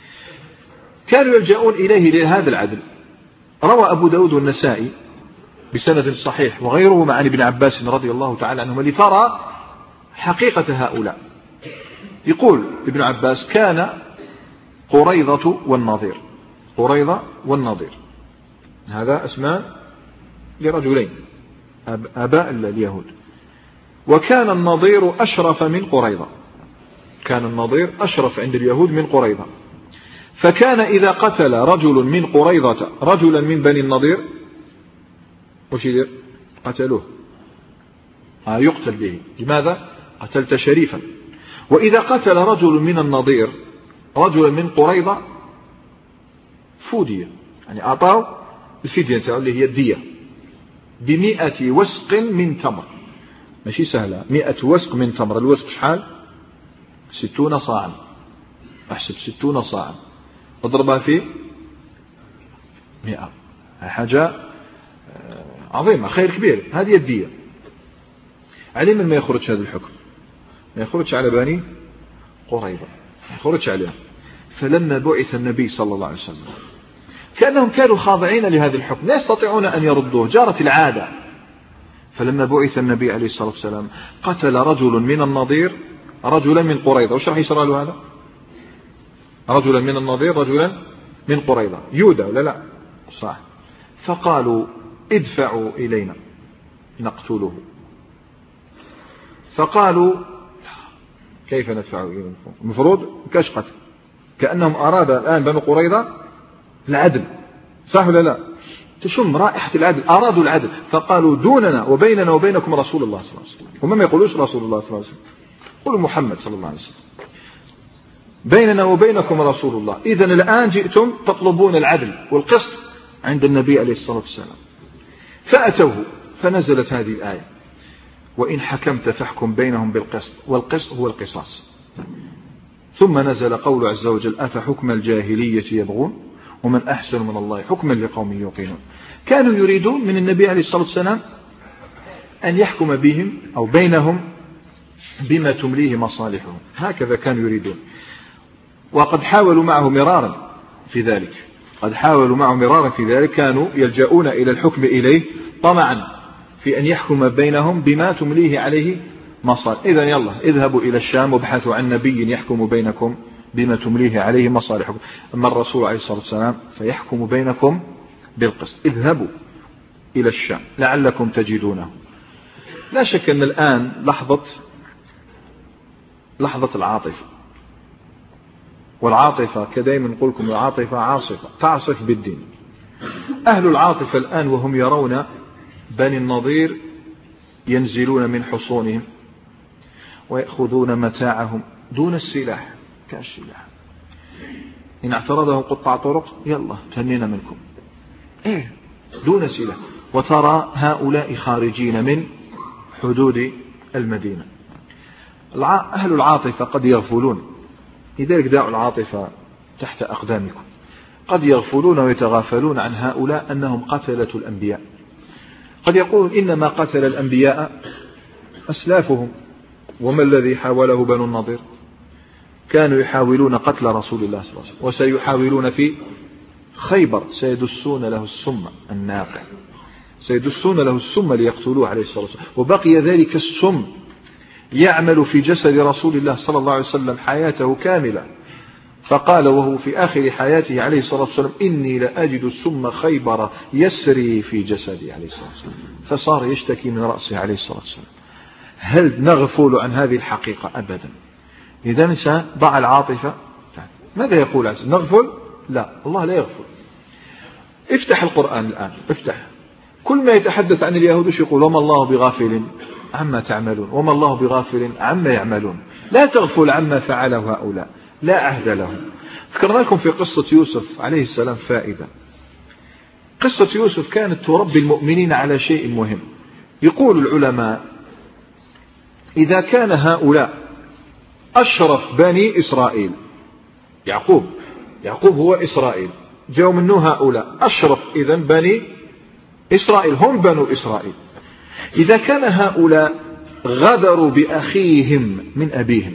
كانوا يلجؤون إليه لهذا العدل. روى أبو داود والنسائي بسند صحيح وغيره عن ابن عباس رضي الله تعالى عنهما لترى حقيقة هؤلاء. يقول ابن عباس كان قريضة والنضير، قريضة والنضير هذا اسمان لرجلين أباء اليهود، وكان النضير أشرف من قريضة، كان النضير أشرف عند اليهود من قريضة، فكان إذا قتل رجل من قريضة رجلا من بني النضير وش يدير؟ قتلوه، يقتل به. لماذا؟ قتلت شريفا. وإذا قتل رجل من النضير رجلا من قريضة فودية، يعني أعطاه الفدية اللي هي الدية ب100 وسق من تمر، ماشي سهلة، 100 وسق من تمر. الوسق شحال؟ 60 صاعا، أحسب 60 صاعا اضربها في 100، حاجة عظيمة، خير كبير. هذه الدية. عليه من ما يخرج هذا الحكم؟ ما يخرج على بني قريظة، ما يخرج عليهم. فلما بعث النبي صلى الله عليه وسلم كأنهم كانوا خاضعين لهذا الحكم، لا يستطيعون أن يردوه، جارت العادة. فلما بعث النبي عليه الصلاة والسلام قتل رجل من النضير رجلا من قريظة. وش راح يصير له هذا؟ رجلا من النضير رجلا من قريظة، يودى ولا لا؟ صح. فقالوا ادفعوا إلينا نقتله. فقالوا كيف ندفع إلينا؟ المفروض كاش قتل، كأنهم أراد الآن بنو قريظة العدل، صح ولا لا؟ تشم رائحة العدل، أرادوا العدل. فقالوا دوننا وبيننا وبينكم رسول الله صلى الله عليه وسلم. هم ما يقولوش رسول الله صلى الله عليه وسلم، يقولوا محمد صلى الله عليه وسلم. بيننا وبينكم رسول الله. إذن الآن جئتم تطلبون العدل والقسط عند النبي عليه الصلاة والسلام. فأتوه فنزلت هذه الآية وإن حكمت فاحكم بينهم بالقسط، والقسط هو القصاص. ثم نزل قول عز وجل أفحكم الجاهلية يبغون ومن أحسن من الله حكما لقوم يوقنون. كانوا يريدون من النبي عليه الصلاة والسلام أن يحكم بهم أو بينهم بما تمليه مصالحهم، هكذا كانوا يريدون. وقد حاولوا معه مرارا في ذلك، قد حاولوا معه مرارا في ذلك، كانوا يلجؤون إلى الحكم إليه طمعا في أن يحكم بينهم بما تمليه عليه مصالح. إذن يلا اذهبوا إلى الشام وابحثوا عن نبي يحكم بينكم بما تمليه عليه مصالحكم. أما الرسول عليه الصلاة والسلام فيحكم بينكم بالقسط. اذهبوا إلى الشام لعلكم تجدونه. لا شك أن الآن لحظة العاطفة، والعاطفة كدائما نقول لكم العاطفة عاصفة تعصف بالدين. أهل العاطفة الآن وهم يرون بني النضير ينزلون من حصونهم ويأخذون متاعهم دون السلاح كالسلاح، إن اعترضهم قطع طرق يلا تهنينا منكم، دون سلاح. وترى هؤلاء خارجين من حدود المدينة. أهل العاطفة قد يغفلون، لذلك دعوا العاطفة تحت أقدامكم. قد يغفلون ويتغافلون عن هؤلاء أنهم قتلة الأنبياء. قد يقول إنما قتل الأنبياء أسلافهم، وما الذي حاوله بنو النضير؟ كانوا يحاولون قتل رسول الله صلى الله عليه وسلم، وسيحاولون في خيبر، سيدسون له السم الناقع، سيدسون له السم ليقتلوه عليه الصلاة والسلام. وبقي ذلك السم يعمل في جسد رسول الله صلى الله عليه وسلم حياته كاملة. فقال وهو في آخر حياته عليه الصلاة والسلام إني لأجد سم خيبر يسري في جسدي عليه الصلاة والسلام. فصار يشتكي من رأسه عليه الصلاة والسلام. هل نغفل عن هذه الحقيقة؟ أبدا. إذا الإنسان ضع العاطفة. ماذا يقول عز؟ نغفل؟ لا، الله لا يغفل. افتح القرآن الآن، افتح كل ما يتحدث عن اليهود يقول وما الله بغافل عما تعملون، وما الله بغافل عما يعملون. لا تغفل عما فعله هؤلاء. لا عهد لهم. ذكرنا لكم في قصة يوسف عليه السلام فائدة. قصة يوسف كانت تربي المؤمنين على شيء مهم. يقول العلماء إذا كان هؤلاء أشرف بني إسرائيل، يعقوب هو إسرائيل، جاءوا منه هؤلاء أشرف إذن بني إسرائيل، هم بنو إسرائيل. إذا كان هؤلاء غدروا بأخيهم من أبيهم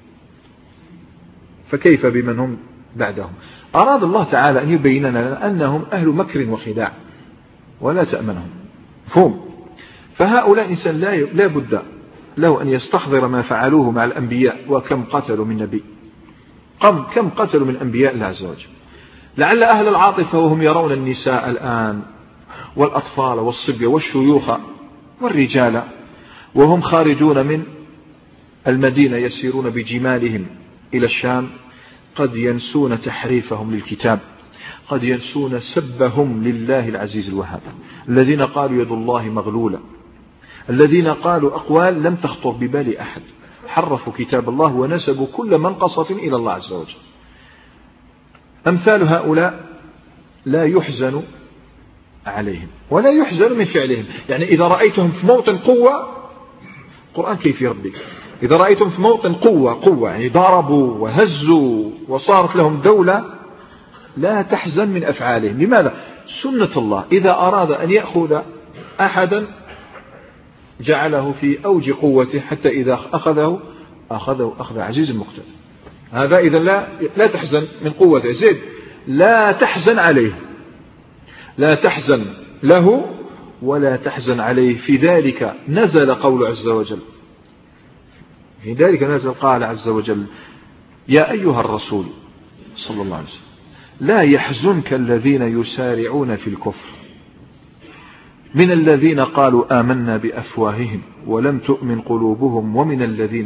فكيف بمن هم بعدهم؟ أراد الله تعالى أن يبين لنا أنهم أهل مكر وخداع ولا تأمنهم فهم. فهؤلاء إنسان لا بد له أن يستحضر ما فعلوه مع الأنبياء، وكم قتلوا من نبي، كم قتلوا من أنبياء الله عز وجل. لعل أهل العاطفة وهم يرون النساء الآن والأطفال والصبية والشيوخ والرجال وهم خارجون من المدينة يسيرون بجمالهم إلى الشام قد ينسون تحريفهم للكتاب، قد ينسون سبهم لله العزيز الوهاب، الذين قالوا يد الله مغلولة، الذين قالوا أقوال لم تخطر ببال أحد، حرفوا كتاب الله ونسبوا كل منقصة إلى الله عز وجل. أمثال هؤلاء لا يحزن عليهم ولا يحزن من فعلهم. يعني إذا رأيتهم في موطن قوة، القرآن كيف يربي، إذا رأيتم في موطن قوة يعني ضربوا وهزوا وصارت لهم دولة، لا تحزن من أفعالهم. لماذا؟ سنة الله إذا أراد أن يأخذ أحدا جعله في أوج قوته حتى إذا أخذه أخذ عزيز مقتدر. هذا إذا لا تحزن من قوته. زيد لا تحزن عليه، لا تحزن له ولا تحزن عليه. في ذلك نزل قول عز وجل، في ذلك نزل قال عز وجل يا أيها الرسول صلى الله عليه وسلم لا يحزنك الذين يسارعون في الكفر من الذين قالوا آمنا بأفواههم ولم تؤمن قلوبهم ومن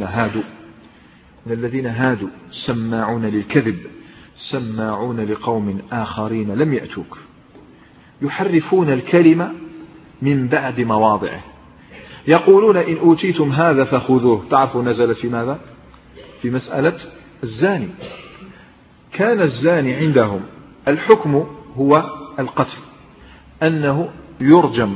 الذين هادوا سماعون للكذب سماعون لقوم آخرين لم يأتوك يحرفون الكلمة من بعد مواضعه يقولون إن أوتيتم هذا فخذوه. تعرفوا نزلت في ماذا؟ في مسألة الزاني. كان الزاني عندهم الحكم هو القتل، أنه يرجم.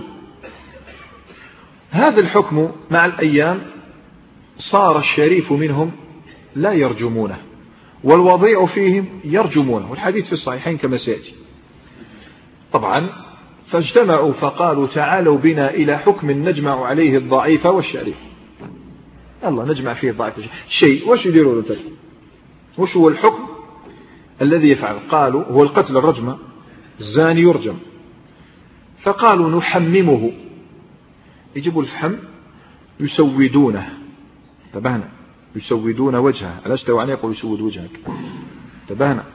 هذا الحكم مع الأيام صار الشريف منهم لا يرجمونه والوضيع فيهم يرجمونه، والحديث في الصحيحين كما سيأتي. طبعا فاجتمعوا فقالوا تعالوا بنا إلى حكم نجمع عليه الضعيف والشريف. الله نجمع فيه الضعيف شيء، وش يديروا له؟ وش هو الحكم الذي يفعل؟ قالوا هو القتل الرجمة، الزاني يرجم. فقالوا نحممه، يجيبوا الفحم يسودونه، انتبهنا، يسودون وجهه. ألا استوى أن يقول يسود وجهك، انتبهنا.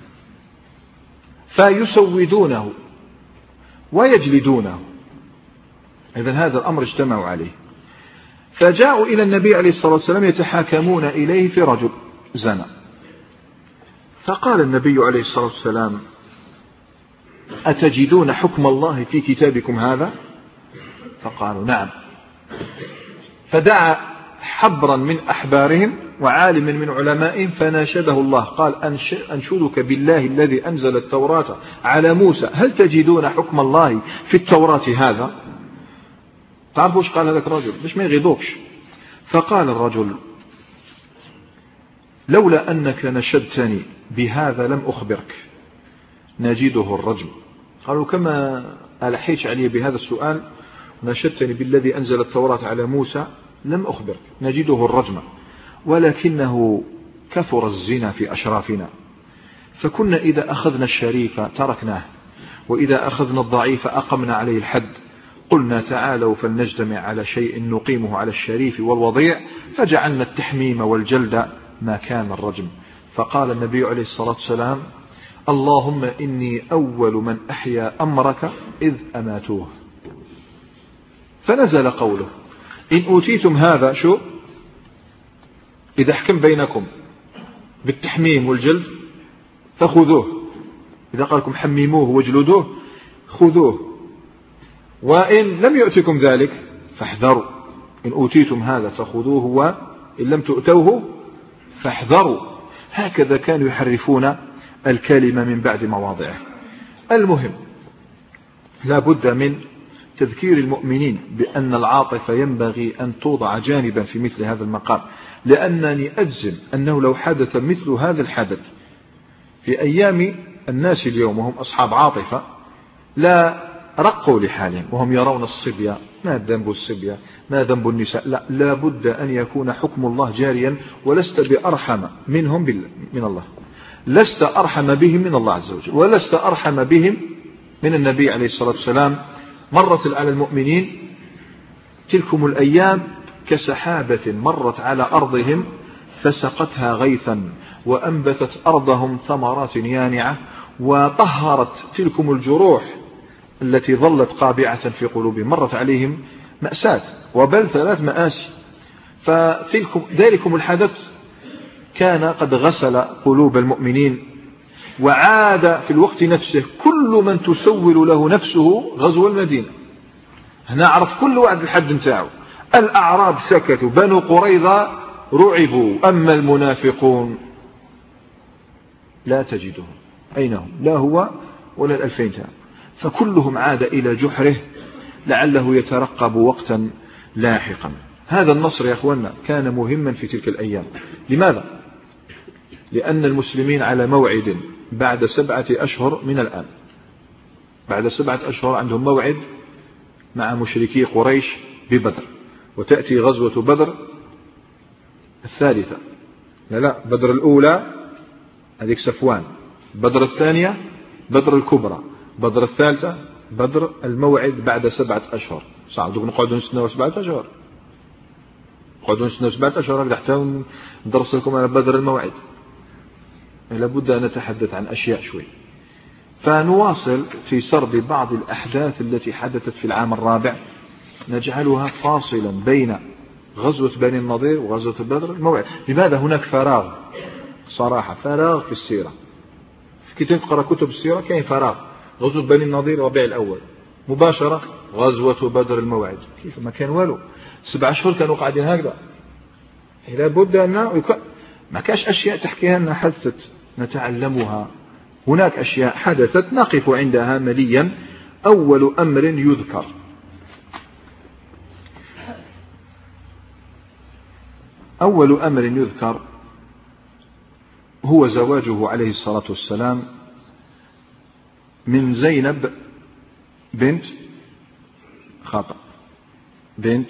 فيسودونه ويجلدونه. إذن هذا الأمر اجتمعوا عليه. فجاءوا إلى النبي عليه الصلاة والسلام يتحاكمون إليه في رجل زنا. فقال النبي عليه الصلاة والسلام أتجدون حكم الله في كتابكم هذا؟ فقالوا نعم. فدعا حبرا من أحبارهم وعالما من علمائهم فناشده الله، قال أنشدك بالله الذي أنزل التوراة على موسى هل تجدون حكم الله في التوراة هذا؟ تعرفوا ايش قال هذاك الرجل؟ ليش ما يغيظوكش؟ فقال الرجل لولا أنك نشدتني بهذا لم أخبرك نجده الرجل. قالوا كما ألحيت علي بهذا السؤال نشدتني بالذي أنزل التوراة على موسى لم أخبرك نجده الرجم، ولكنه كثر الزنا في أشرافنا، فكنا إذا أخذنا الشريف تركناه وإذا أخذنا الضعيف أقمنا عليه الحد. قلنا تعالوا فلنجتمع على شيء نقيمه على الشريف والوضيع، فجعلنا التحميم والجلد ما كان الرجم. فقال النبي عليه الصلاة والسلام اللهم إني أول من أحيا أمرك إذ أماتوه. فنزل قوله إن أوتيتم هذا، شو إذا حكم بينكم بالتحميم والجلد فخذوه، إذا قال لكم حميموه واجلدوه خذوه، وإن لم يؤتكم ذلك فاحذروا. إن أوتيتم هذا فخذوه وإن لم تؤتوه فاحذروا. هكذا كانوا يحرفون الكلمة من بعد مواضعه. المهم لا بد من تذكير المؤمنين بأن العاطفة ينبغي أن توضع جانبا في مثل هذا المقام، لأنني أجزم أنه لو حدث مثل هذا الحدث في أيام الناس اليوم وهم أصحاب عاطفة لا رقوا لحالهم وهم يرون الصبية، ما ذنب الصبية، ما ذنب النساء، لا بد أن يكون حكم الله جاريا، ولست بأرحم منهم من الله، لست أرحم بهم من الله عز وجل، ولست أرحم بهم من النبي عليه الصلاة والسلام. مرت على المؤمنين تلكم الأيام كسحابة مرت على أرضهم فسقتها غيثا وأنبتت أرضهم ثمرات يانعة وطهرت تلكم الجروح التي ظلت قابعة في قلوبهم. مرت عليهم مأساة وبل 3 مآسي، ذلكم الحدث كان قد غسل قلوب المؤمنين، وعاد في الوقت نفسه كل من تسول له نفسه غزو المدينة. هنا عرف كل واحد الحد نتاعه. الأعراب سكتوا، بنو قريظة رعبوا، أما المنافقون لا تجدهم، أين هم؟ لا هو ولا 2000 تاعه. فكلهم عاد إلى جحره لعله يترقب وقتا لاحقا. هذا النصر يا أخوانا كان مهما في تلك الأيام. لماذا؟ لأن المسلمين على موعد بعد 7 أشهر من الآن. بعد 7 أشهر عندهم موعد مع مشركي قريش ببدر، وتأتي غزوة بدر الثالثة. لا بدر الأولى هذيك صفوان، بدر الثانية بدر الكبرى، بدر الثالثة بدر الموعد بعد 7 أشهر. صعب نقعدوا نستناو 7 أشهر، نقعدوا نستناو 7 أشهر حتى ندرس لكم على بدر الموعد. لابد أن نتحدث عن أشياء شوي. فنواصل في سرد بعض الأحداث التي حدثت في العام الرابع، نجعلها فاصلا بين غزوة بني النضير وغزوة بدر الموعد. لماذا هناك فراغ؟ صراحة فراغ في السيرة. كي تقرأ كتب السيرة كاين فراغ. غزوة بني النضير ربيع الأول، مباشرة غزوة بدر الموعد، كيف ما كان والو. 7 أشهر كانوا قاعدين هكذا. لابد أن ما كاش أشياء تحكيها لنا حدثت نتعلمها. هناك أشياء حدثت نقف عندها مليا. أول أمر يذكر هو زواجه عليه الصلاة والسلام من زينب بنت خطأ بنت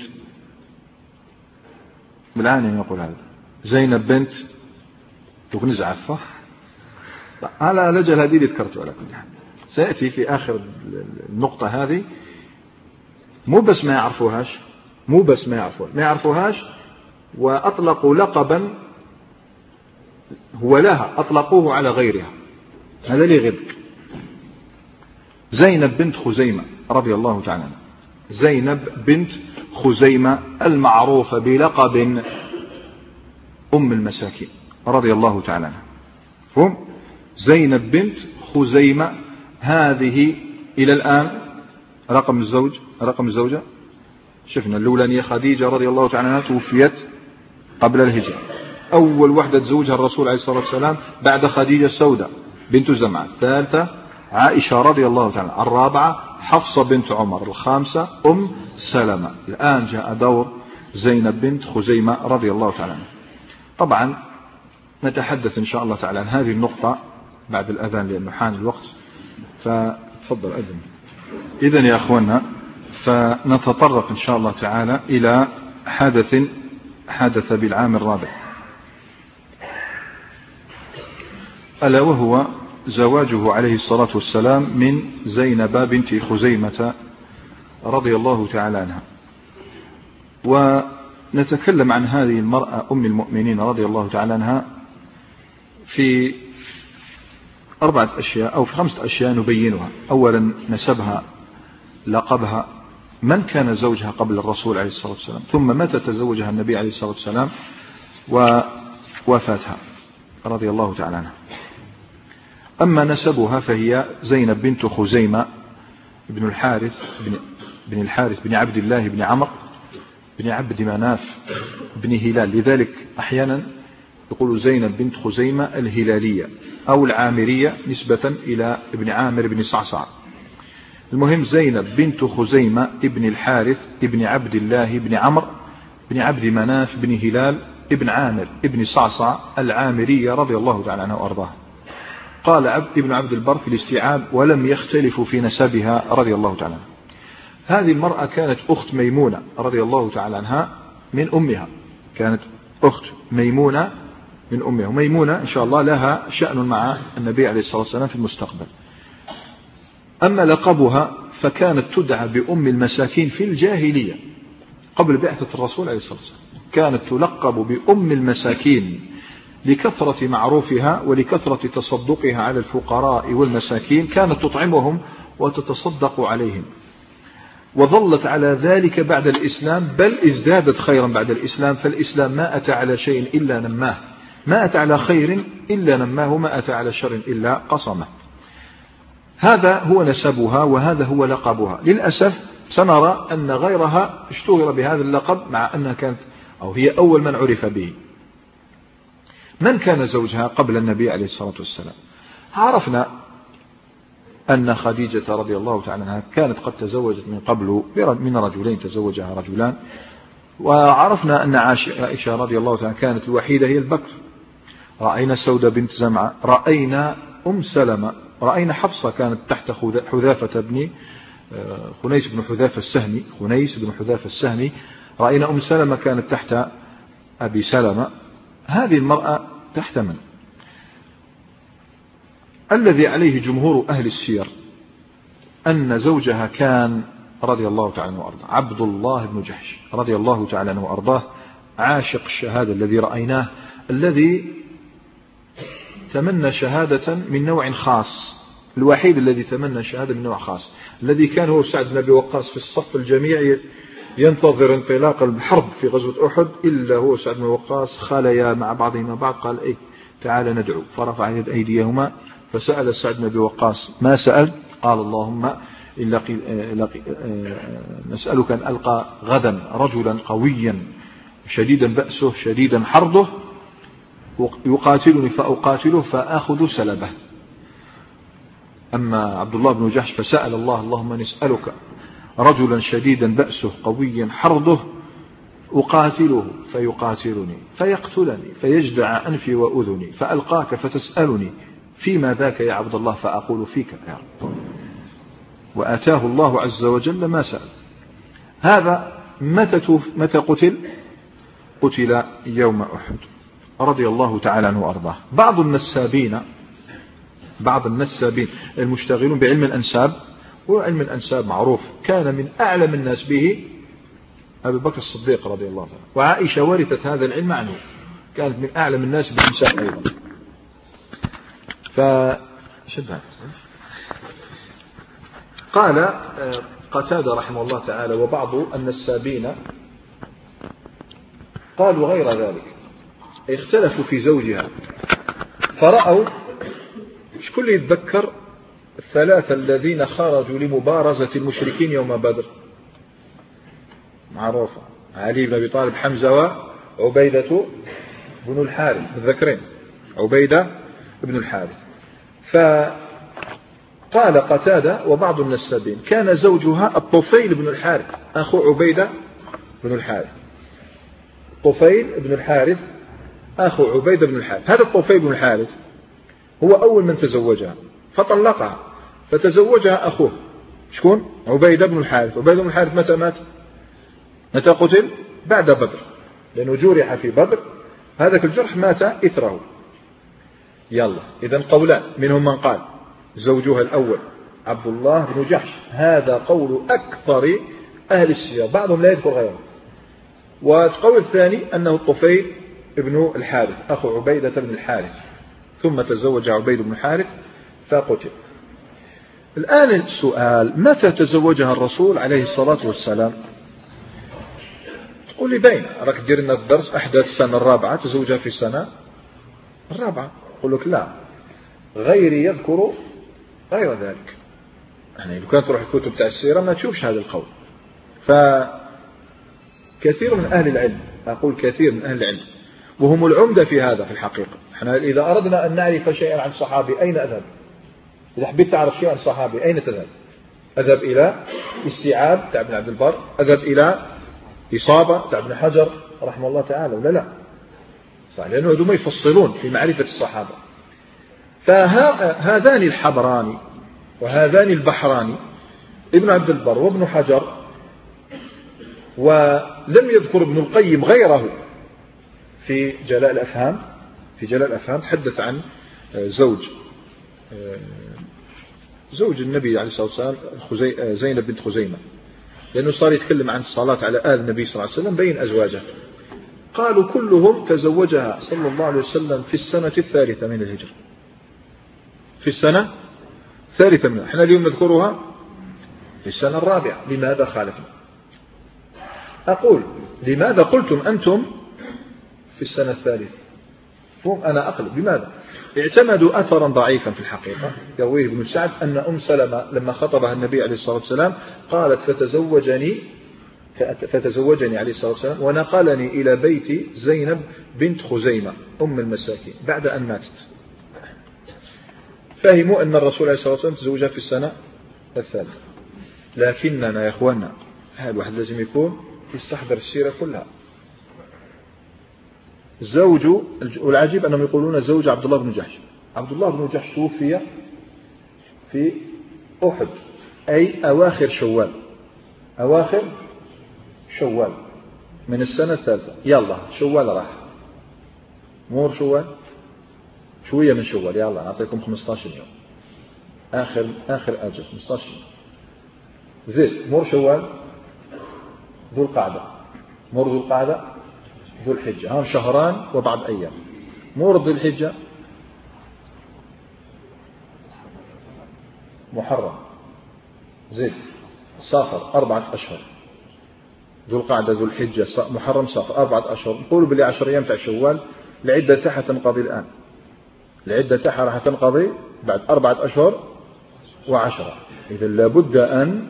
بالعاني يقول هذا زينب بنت تكون نزعف صح على لجل هذه اللي ذكرته. على كل حال سيأتي في آخر النقطة هذه. مو بس ما يعرفوهاش وأطلقوا لقبا هو لها، أطلقوه على غيرها. هذا لي غيرك. زينب بنت خزيمة رضي الله تعالى عنها. زينب بنت خزيمة المعروفة بلقب أم المساكين رضي الله تعالى عنها. فهم؟ زينب بنت خزيمة هذه إلى الآن رقم الزوجة شفنا الأولانية خديجة رضي الله تعالى عنها توفيت قبل الهجرة. أول واحدة تزوجها الرسول عليه الصلاة والسلام بعد خديجة السوداء بنت زمعة. الثالثة عائشة رضي الله تعالى. الرابعة حفصة بنت عمر. الخامسة أم سلمة. الآن جاء دور زينب بنت خزيمة رضي الله تعالى عنها. طبعا نتحدث إن شاء الله تعالى عن هذه النقطة بعد الأذان لأنه حان الوقت. فتفضل أذن. إذن يا أخوانا فنتطرق إن شاء الله تعالى إلى حدث بالعام الرابع، ألا وهو زواجه عليه الصلاة والسلام من زينب بنت خزيمة رضي الله تعالى عنها. ونتكلم عن هذه المرأة أم المؤمنين رضي الله تعالى عنها في 4 أشياء أو في 5 أشياء نبينها. أولا نسبها، لقبها، من كان زوجها قبل الرسول عليه الصلاة والسلام، ثم متى تزوجها النبي عليه الصلاة والسلام، ووفاتها رضي الله تعالى عنها. أما نسبها فهي زينب بنت خزيمة بن الحارث بن عبد الله بن عمرو بن عبد مناف بن هلال. لذلك أحيانا يقول زينب بنت خزيمة الهلالية أو العامرية نسبة إلى ابن عامر بن صعصع. المهم زينب بنت خزيمة ابن الحارث ابن عبد الله بن عمرو بن عبد مناف بن هلال ابن عامر ابن صعصع العامرية رضي الله تعالى عنها وأرضاها. قال ابن عبد البر في الاستيعاب ولم يختلفوا في نسبها رضي الله تعالى عنها. هذه المرأة كانت أخت ميمونة رضي الله تعالى عنها من أمها، كانت أخت ميمونة من أمها، وميمونة إن شاء الله لها شأن مع النبي عليه الصلاة والسلام في المستقبل. أما لقبها فكانت تدعى بأم المساكين في الجاهلية قبل بعثة الرسول عليه الصلاة والسلام، كانت تلقب بأم المساكين لكثرة معروفها ولكثرة تصدقها على الفقراء والمساكين، كانت تطعمهم وتتصدق عليهم، وظلت على ذلك بعد الإسلام، بل ازدادت خيرا بعد الإسلام، فالإسلام ما أتى على شيء إلا نماه، ما أتى على خير إلا نماه، وما أتى على شر إلا قصمه. هذا هو نسبها وهذا هو لقبها. للأسف سنرى أن غيرها اشتهر بهذا اللقب مع أنها كانت أو هي أول من عرف به. من كان زوجها قبل النبي عليه الصلاة والسلام؟ عرفنا أن خديجة رضي الله تعالى عنها كانت قد تزوجت من قبل من رجلين، تزوجها رجلان. وعرفنا أن عائشة رضي الله تعالى كانت الوحيدة هي البكر. رأينا سودة بنت زمعة، رأينا أم سلمة، رأينا حفصة كانت تحت حذافة بن خنيس بن حذافة السهمي، رأينا أم سلمة كانت تحت أبي سلمة. هذه المرأة تحت من؟ الذي عليه جمهور أهل السير أن زوجها كان رضي الله تعالى عنه وأرضاه عبد الله بن جحش رضي الله تعالى عنه وأرضاه، عاشق الشهادة الذي رأيناه، الذي تمنى شهادة من نوع خاص، الوحيد الذي تمنى شهادة من نوع خاص، الذي كان هو سعد بن أبي وقاص في الصف الجميع ينتظر انطلاق الحرب في غزوة أحد، إلا هو سعد بن وقاص خاليا مع بعضهما بعض، قال إيه تعال ندعو، فرفع يد أيديهما فسأل سعد بن أبي وقاص ما سأل؟ قال اللهم نسألك أن ألقى غدا رجلا قويا شديدا بأسه شديدا حربه يقاتلني فأقاتله فأخذ سلبه. أما عبد الله بن جحش فسأل الله اللهم نسألك رجلا شديدا بأسه قويا حربه أقاتله فيقاتلني فيقتلني فيجدع أنفي وأذني فألقاك فتسألني فيما ذاك يا عبد الله فأقول فيك يا رب. وآتاه الله عز وجل ما سأل. هذا متى قتل؟ قتل يوم أحد رضي الله تعالى عنه وأرضاه. بعض النسابين المشتغلون بعلم الأنساب، وعلم الأنساب معروف كان من أعلم الناس به أبي بكر الصديق رضي الله عنه، وعائشة ورثت هذا العلم عنه، كانت من أعلم الناس بالأنساب أيضا. قال قتادة رحمه الله تعالى وبعض النسابين قالوا غير ذلك، اختلفوا في زوجها فرأوا كل يتذكر الثلاثة الذين خرجوا لمبارزة المشركين يوم بدر، معروفة، علي بن أبي طالب، حمزة، وعبيدة بن الحارث، متذكرين عبيدة بن الحارث. فقال قتادة وبعض النسابين كان زوجها الطفيل بن الحارث أخو عبيدة بن الحارث، طفيل بن الحارث أخو عبيدة بن الحارث. هذا الطفيل بن الحارث هو أول من تزوجها فطلقها، فتزوجها أخوه شكون؟ عبيدة بن الحارث. عبيدة بن الحارث متى مات؟ متى قتل؟ بعد بدر، لأنه جرح في بدر، هذاك الجرح مات إثره. يلا إذن قولان، منهم من قال زوجها الأول عبد الله بن جحش، هذا قول أكثر أهل السير، بعضهم لا يذكر غيره. والقول الثاني أنه الطفيل ابن الحارث أخو عبيدة بن الحارث، ثم تزوج عبيد بن الحارث فقتل. الآن السؤال، متى تزوجها الرسول عليه الصلاة والسلام؟ تقول لي باين، راك دير لنا الدرس أحداث السنة الرابعة، تزوجها في السنة الرابعة. أقول لك لا، غيري يذكر غير ذلك. يعني لو كانت تروح الكتب تاع السيرة ما تشوفش هذا القول. فكثير من أهل العلم، أقول كثير من أهل العلم، وهم العمدة في هذا في الحقيقة. احنا إذا أردنا أن نعرف شيئا عن صحابي أين أذهب؟ إذا حبيت تعرف شيئا عن صحابي أين تذهب؟ أذهب إلى استيعاب تاع ابن عبد البر، أذهب إلى إصابة تاع ابن حجر رحمه الله تعالى، ولا لا؟ صح، لأنه هذول يفصلون في معرفة الصحابة. فهذان الحبران وهذان البحران ابن عبد البر وابن حجر، ولم يذكر ابن القيم غيره في جلاء الأفهام. في جلاء الأفهام تحدث عن زوج النبي عليه الصلاة والسلام زينب بنت خزيمة، لأنه صار يتكلم عن الصلاة على آل النبي صلى الله عليه وسلم بين أزواجه. قالوا كلهم تزوجها صلى الله عليه وسلم في السنة الثالثة من الهجرة. في السنة الثالثة منها، احنا اليوم نذكرها في السنة الرابعة. لماذا خالفنا؟ أقول لماذا قلتم أنتم في السنة الثالثة؟ فهم أنا أقلب. لماذا؟ اعتمدوا أثرا ضعيفا في الحقيقة يرويه ابن سعد أن أم سلمة لما خطبها النبي عليه الصلاة والسلام قالت فتزوجني عليه الصلاة والسلام ونقلني إلى بيت زينب بنت خزيمة أم المساكين بعد أن ماتت. فهموا أن الرسول عليه الصلاة والسلام تزوجها في السنة الثالثة. لكننا يا أخوانا هذا الواحد لازم يكون يستحضر السيرة كلها. والعجيب أنهم يقولون زوج عبد الله بن جحش. عبد الله بن جحش توفي في أحد، أي أواخر شوال من السنة الثالثة. يلا شوال راح، مور شوال شوية من شوال، يلا أعطيكم 15 يوم آخر أجل 15 يوم. زيد مور شوال، ذو القعدة، مور ذو القعدة، ذو الحجة، هم شهران وبعض أيام. مور ذو الحجة، محرم، زيد صافر 4 أشهر، ذو القعدة ذو الحجة محرم صافر 4 أشهر. نقولوا باللي 10 أيام تاع شوال. العدة تاعها تنقضي الآن، العدة تاعها راح تنقضي بعد 4 أشهر و10. إذا لابد أن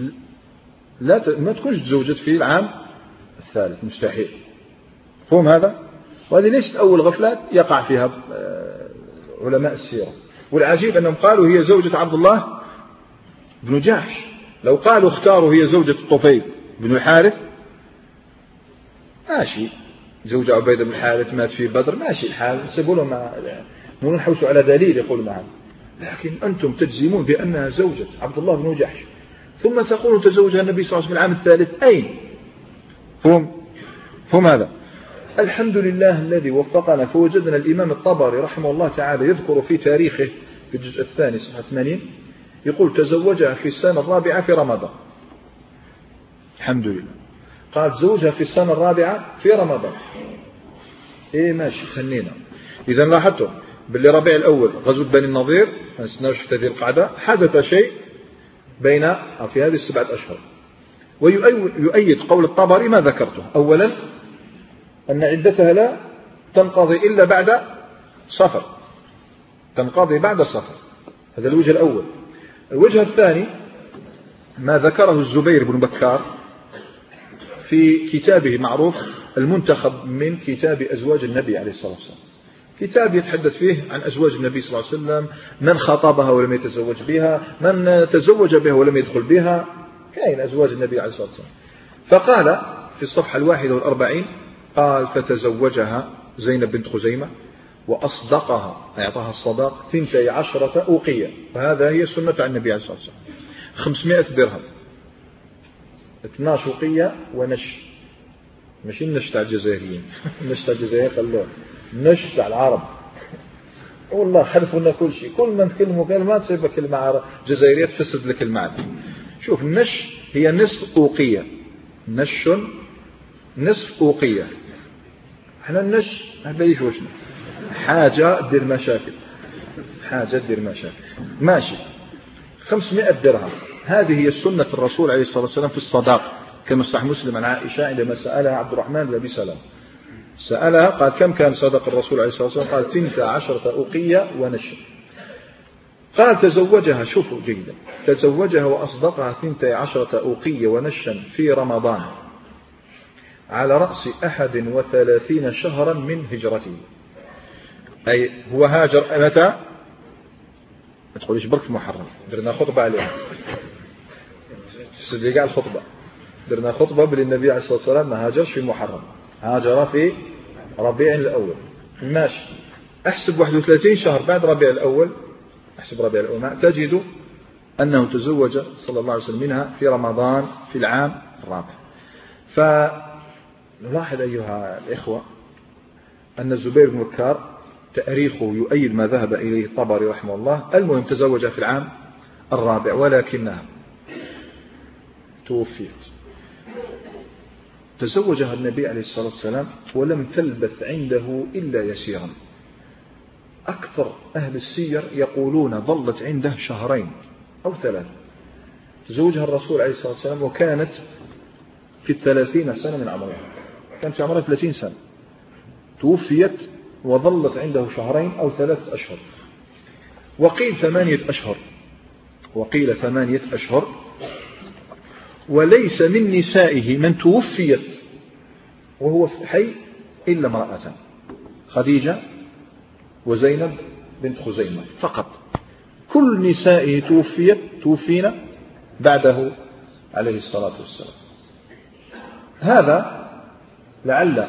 ما تكونش تزوجت في العام الثالث، مستحيل. فهم هذا؟ وهذه ليست أول غفلات يقع فيها علماء السيرة. والعجيب أنهم قالوا هي زوجة عبد الله بن جحش. لو قالوا اختاروا هي زوجة الطفيل بن الحارث ماشي، زوج عبيد بن الحارث مات في بدر ماشي الحال، سيقولوا ما نحوسوا على دليل يقول معهم. لكن أنتم تجزمون بأنها زوجة عبد الله بن جحش ثم تقولوا تزوجها النبي صلى الله عليه وسلم في العام الثالث. أين؟ فهم هذا؟ الحمد لله الذي وفقنا فوجدنا الإمام الطبري رحمه الله تعالى يذكر في تاريخه في الجزء الثاني صفحة 80 يقول تزوجها في السنة الرابعة في رمضان. الحمد لله. قال زوجها في السنة الرابعة في رمضان. إيه ماشي خلينا. إذا لاحظتم باللي ربيع الأول غزوة بني النضير ما نستناش في ذي القعدة حدث شيء بين في هذه 7 أشهر. ويؤيد قول الطبري ما ذكرته. أولا أن عدتها لا تنقضي إلا بعد صفر، تنقضي بعد صفر. هذا الوجه الأول. الوجه الثاني ما ذكره الزبير بن بكار في كتابه معروف المنتخب من كتاب أزواج النبي عليه الصلاة والسلام. كتاب يتحدث فيه عن أزواج النبي صلى الله عليه وسلم، من خطبها ولم يتزوج بها، من تزوج بها ولم يدخل بها، كاين أزواج النبي عليه الصلاة والسلام. فقال في الصفحة 41 قال فتزوجها زينب بنت خزيمة وأصدقها أعطاها الصداق 12 أوقية. وهذا هي سنة عن النبي عليه الصلاة والسلام. 500 درهم 12 أوقية ونش، ماشي النش تاع الجزائريين النش تاع الجزائر خلوه النش تاع العرب. والله خلفوا لنا كل شيء، كل ما نتكلموا كلمات تصيب كلمة جزائرية تفسد لك المعنى. شوف النش هي نصف أوقية، نش نصف أوقية. احنا النش ما بليش وشنا حاجة دير مشاكل، حاجة دير مشاكل. ماشي 500 درهم. هذه هي سنة الرسول عليه الصلاة والسلام في الصداق كما صح مسلم عن عائشة عندما سألها عبد الرحمن بن أبي سلام، سألها قال كم كان صدق الرسول عليه الصلاة والسلام؟ قال 12 أوقية ونش. قال تزوجها، شوفوا جيدا، تزوجها وأصدقها 12 أوقية ونشا في رمضان. على رأس 31 شهرا من هجرته. أي هو هاجر متى؟ ما تقوليش برك في محرم، درنا خطبة عليها تسدي كاع الخطبة، درنا خطبة بل النبي عليه الصلاة والسلام ما هاجرش في محرم، هاجر في ربيع الأول. ماشي، احسب 31 شهر بعد ربيع الأول، احسب ربيع الأول تجد أنه تزوج صلى الله عليه وسلم منها في رمضان في العام الرابع. فنلاحظ أيها الإخوة أن الزبير بن بكار تاريخه يؤيد ما ذهب إليه الطبري رحمه الله. المهم تزوج في العام الرابع، ولكنها توفيت. تزوجها النبي عليه الصلاة والسلام ولم تلبث عنده إلا يسيرا. أكثر أهل السير يقولون ظلت عنده شهرين أو 3. تزوجها الرسول عليه الصلاة والسلام وكانت في 30 سنة من عمرها، كانت في عمرها 30 سنة. توفيت وظلت عنده شهرين أو 3 أشهر، وقيل 8 أشهر، وقيل 8 أشهر. وليس من نسائه من توفيت وهو حي إلا امرأتان، خديجة وزينب بنت خزيمة فقط. كل نسائه توفينا بعده عليه الصلاة والسلام. هذا لعل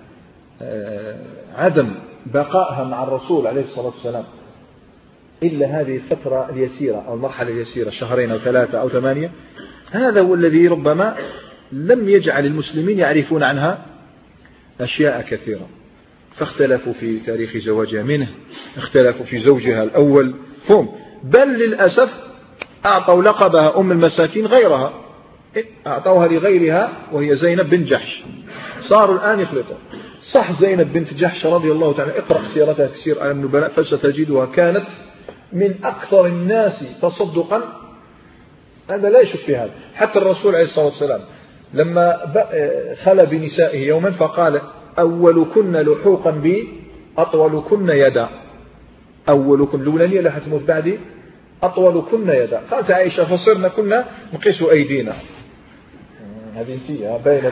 عدم بقائها مع الرسول عليه الصلاة والسلام إلا هذه الفترة اليسيرة أو المرحلة اليسيرة، 2 أو 3 أو 8، هذا هو الذي ربما لم يجعل المسلمين يعرفون عنها أشياء كثيرة. فاختلفوا في تاريخ زواجها منه، اختلفوا في زوجها الأول هم، بل للأسف أعطوا لقبها أم المساكين غيرها، أعطوها لغيرها وهي زينب بن جحش. صاروا الآن يخلطوا. صح زينب بنت جحش رضي الله تعالى، اقرأ سيرتها في سير أعلام النبلاء فستجدها كانت من أكثر الناس تصدقا، هذا لا يشك في هذا. حتى الرسول عليه الصلاة والسلام لما خلى بنسائه يوما فقال أولكن لحوقا بي أطولكن يدا، أولكن لولانية لا حتموت بعدي أطولكن يدا. قالت عائشة فصرنا كنا نقيس أيدينا، هذه انتيها باينة.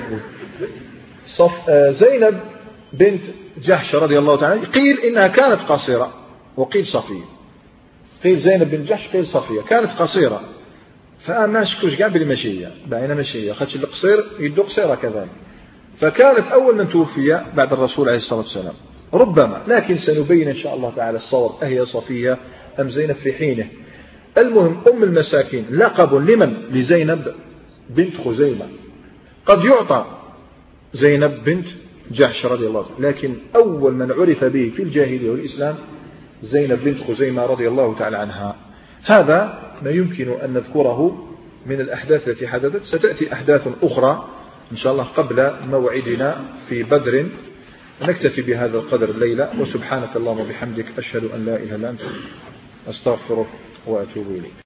زينب بنت جحش رضي الله تعالى قيل إنها كانت قصيرة وقيل صفية، قيل زينب بنت جحش قيل صفية، كانت قصيرة. فما شكوش قاع بالمشية باينة مشية، خدش القصير يدو قصيرة كذلك. فكانت أول من توفي بعد الرسول عليه الصلاة والسلام ربما، لكن سنبين إن شاء الله تعالى الصور أهي صفية أم زينب في حينه. المهم أم المساكين لقب لمن؟ لزينب بنت خزيمة. قد يعطى زينب بنت جحش رضي الله عنها، لكن أول من عرف به في الجاهلية والإسلام زينب بنت خزيمة رضي الله تعالى عنها. هذا ما يمكن أن نذكره من الأحداث التي حدثت. ستأتي أحداث أخرى إن شاء الله قبل موعدنا في بدر. نكتفي بهذا القدر الليلة، وسبحانك اللهم وبحمدك أشهد أن لا إله إلا أنت أستغفرك وأتوب إليك.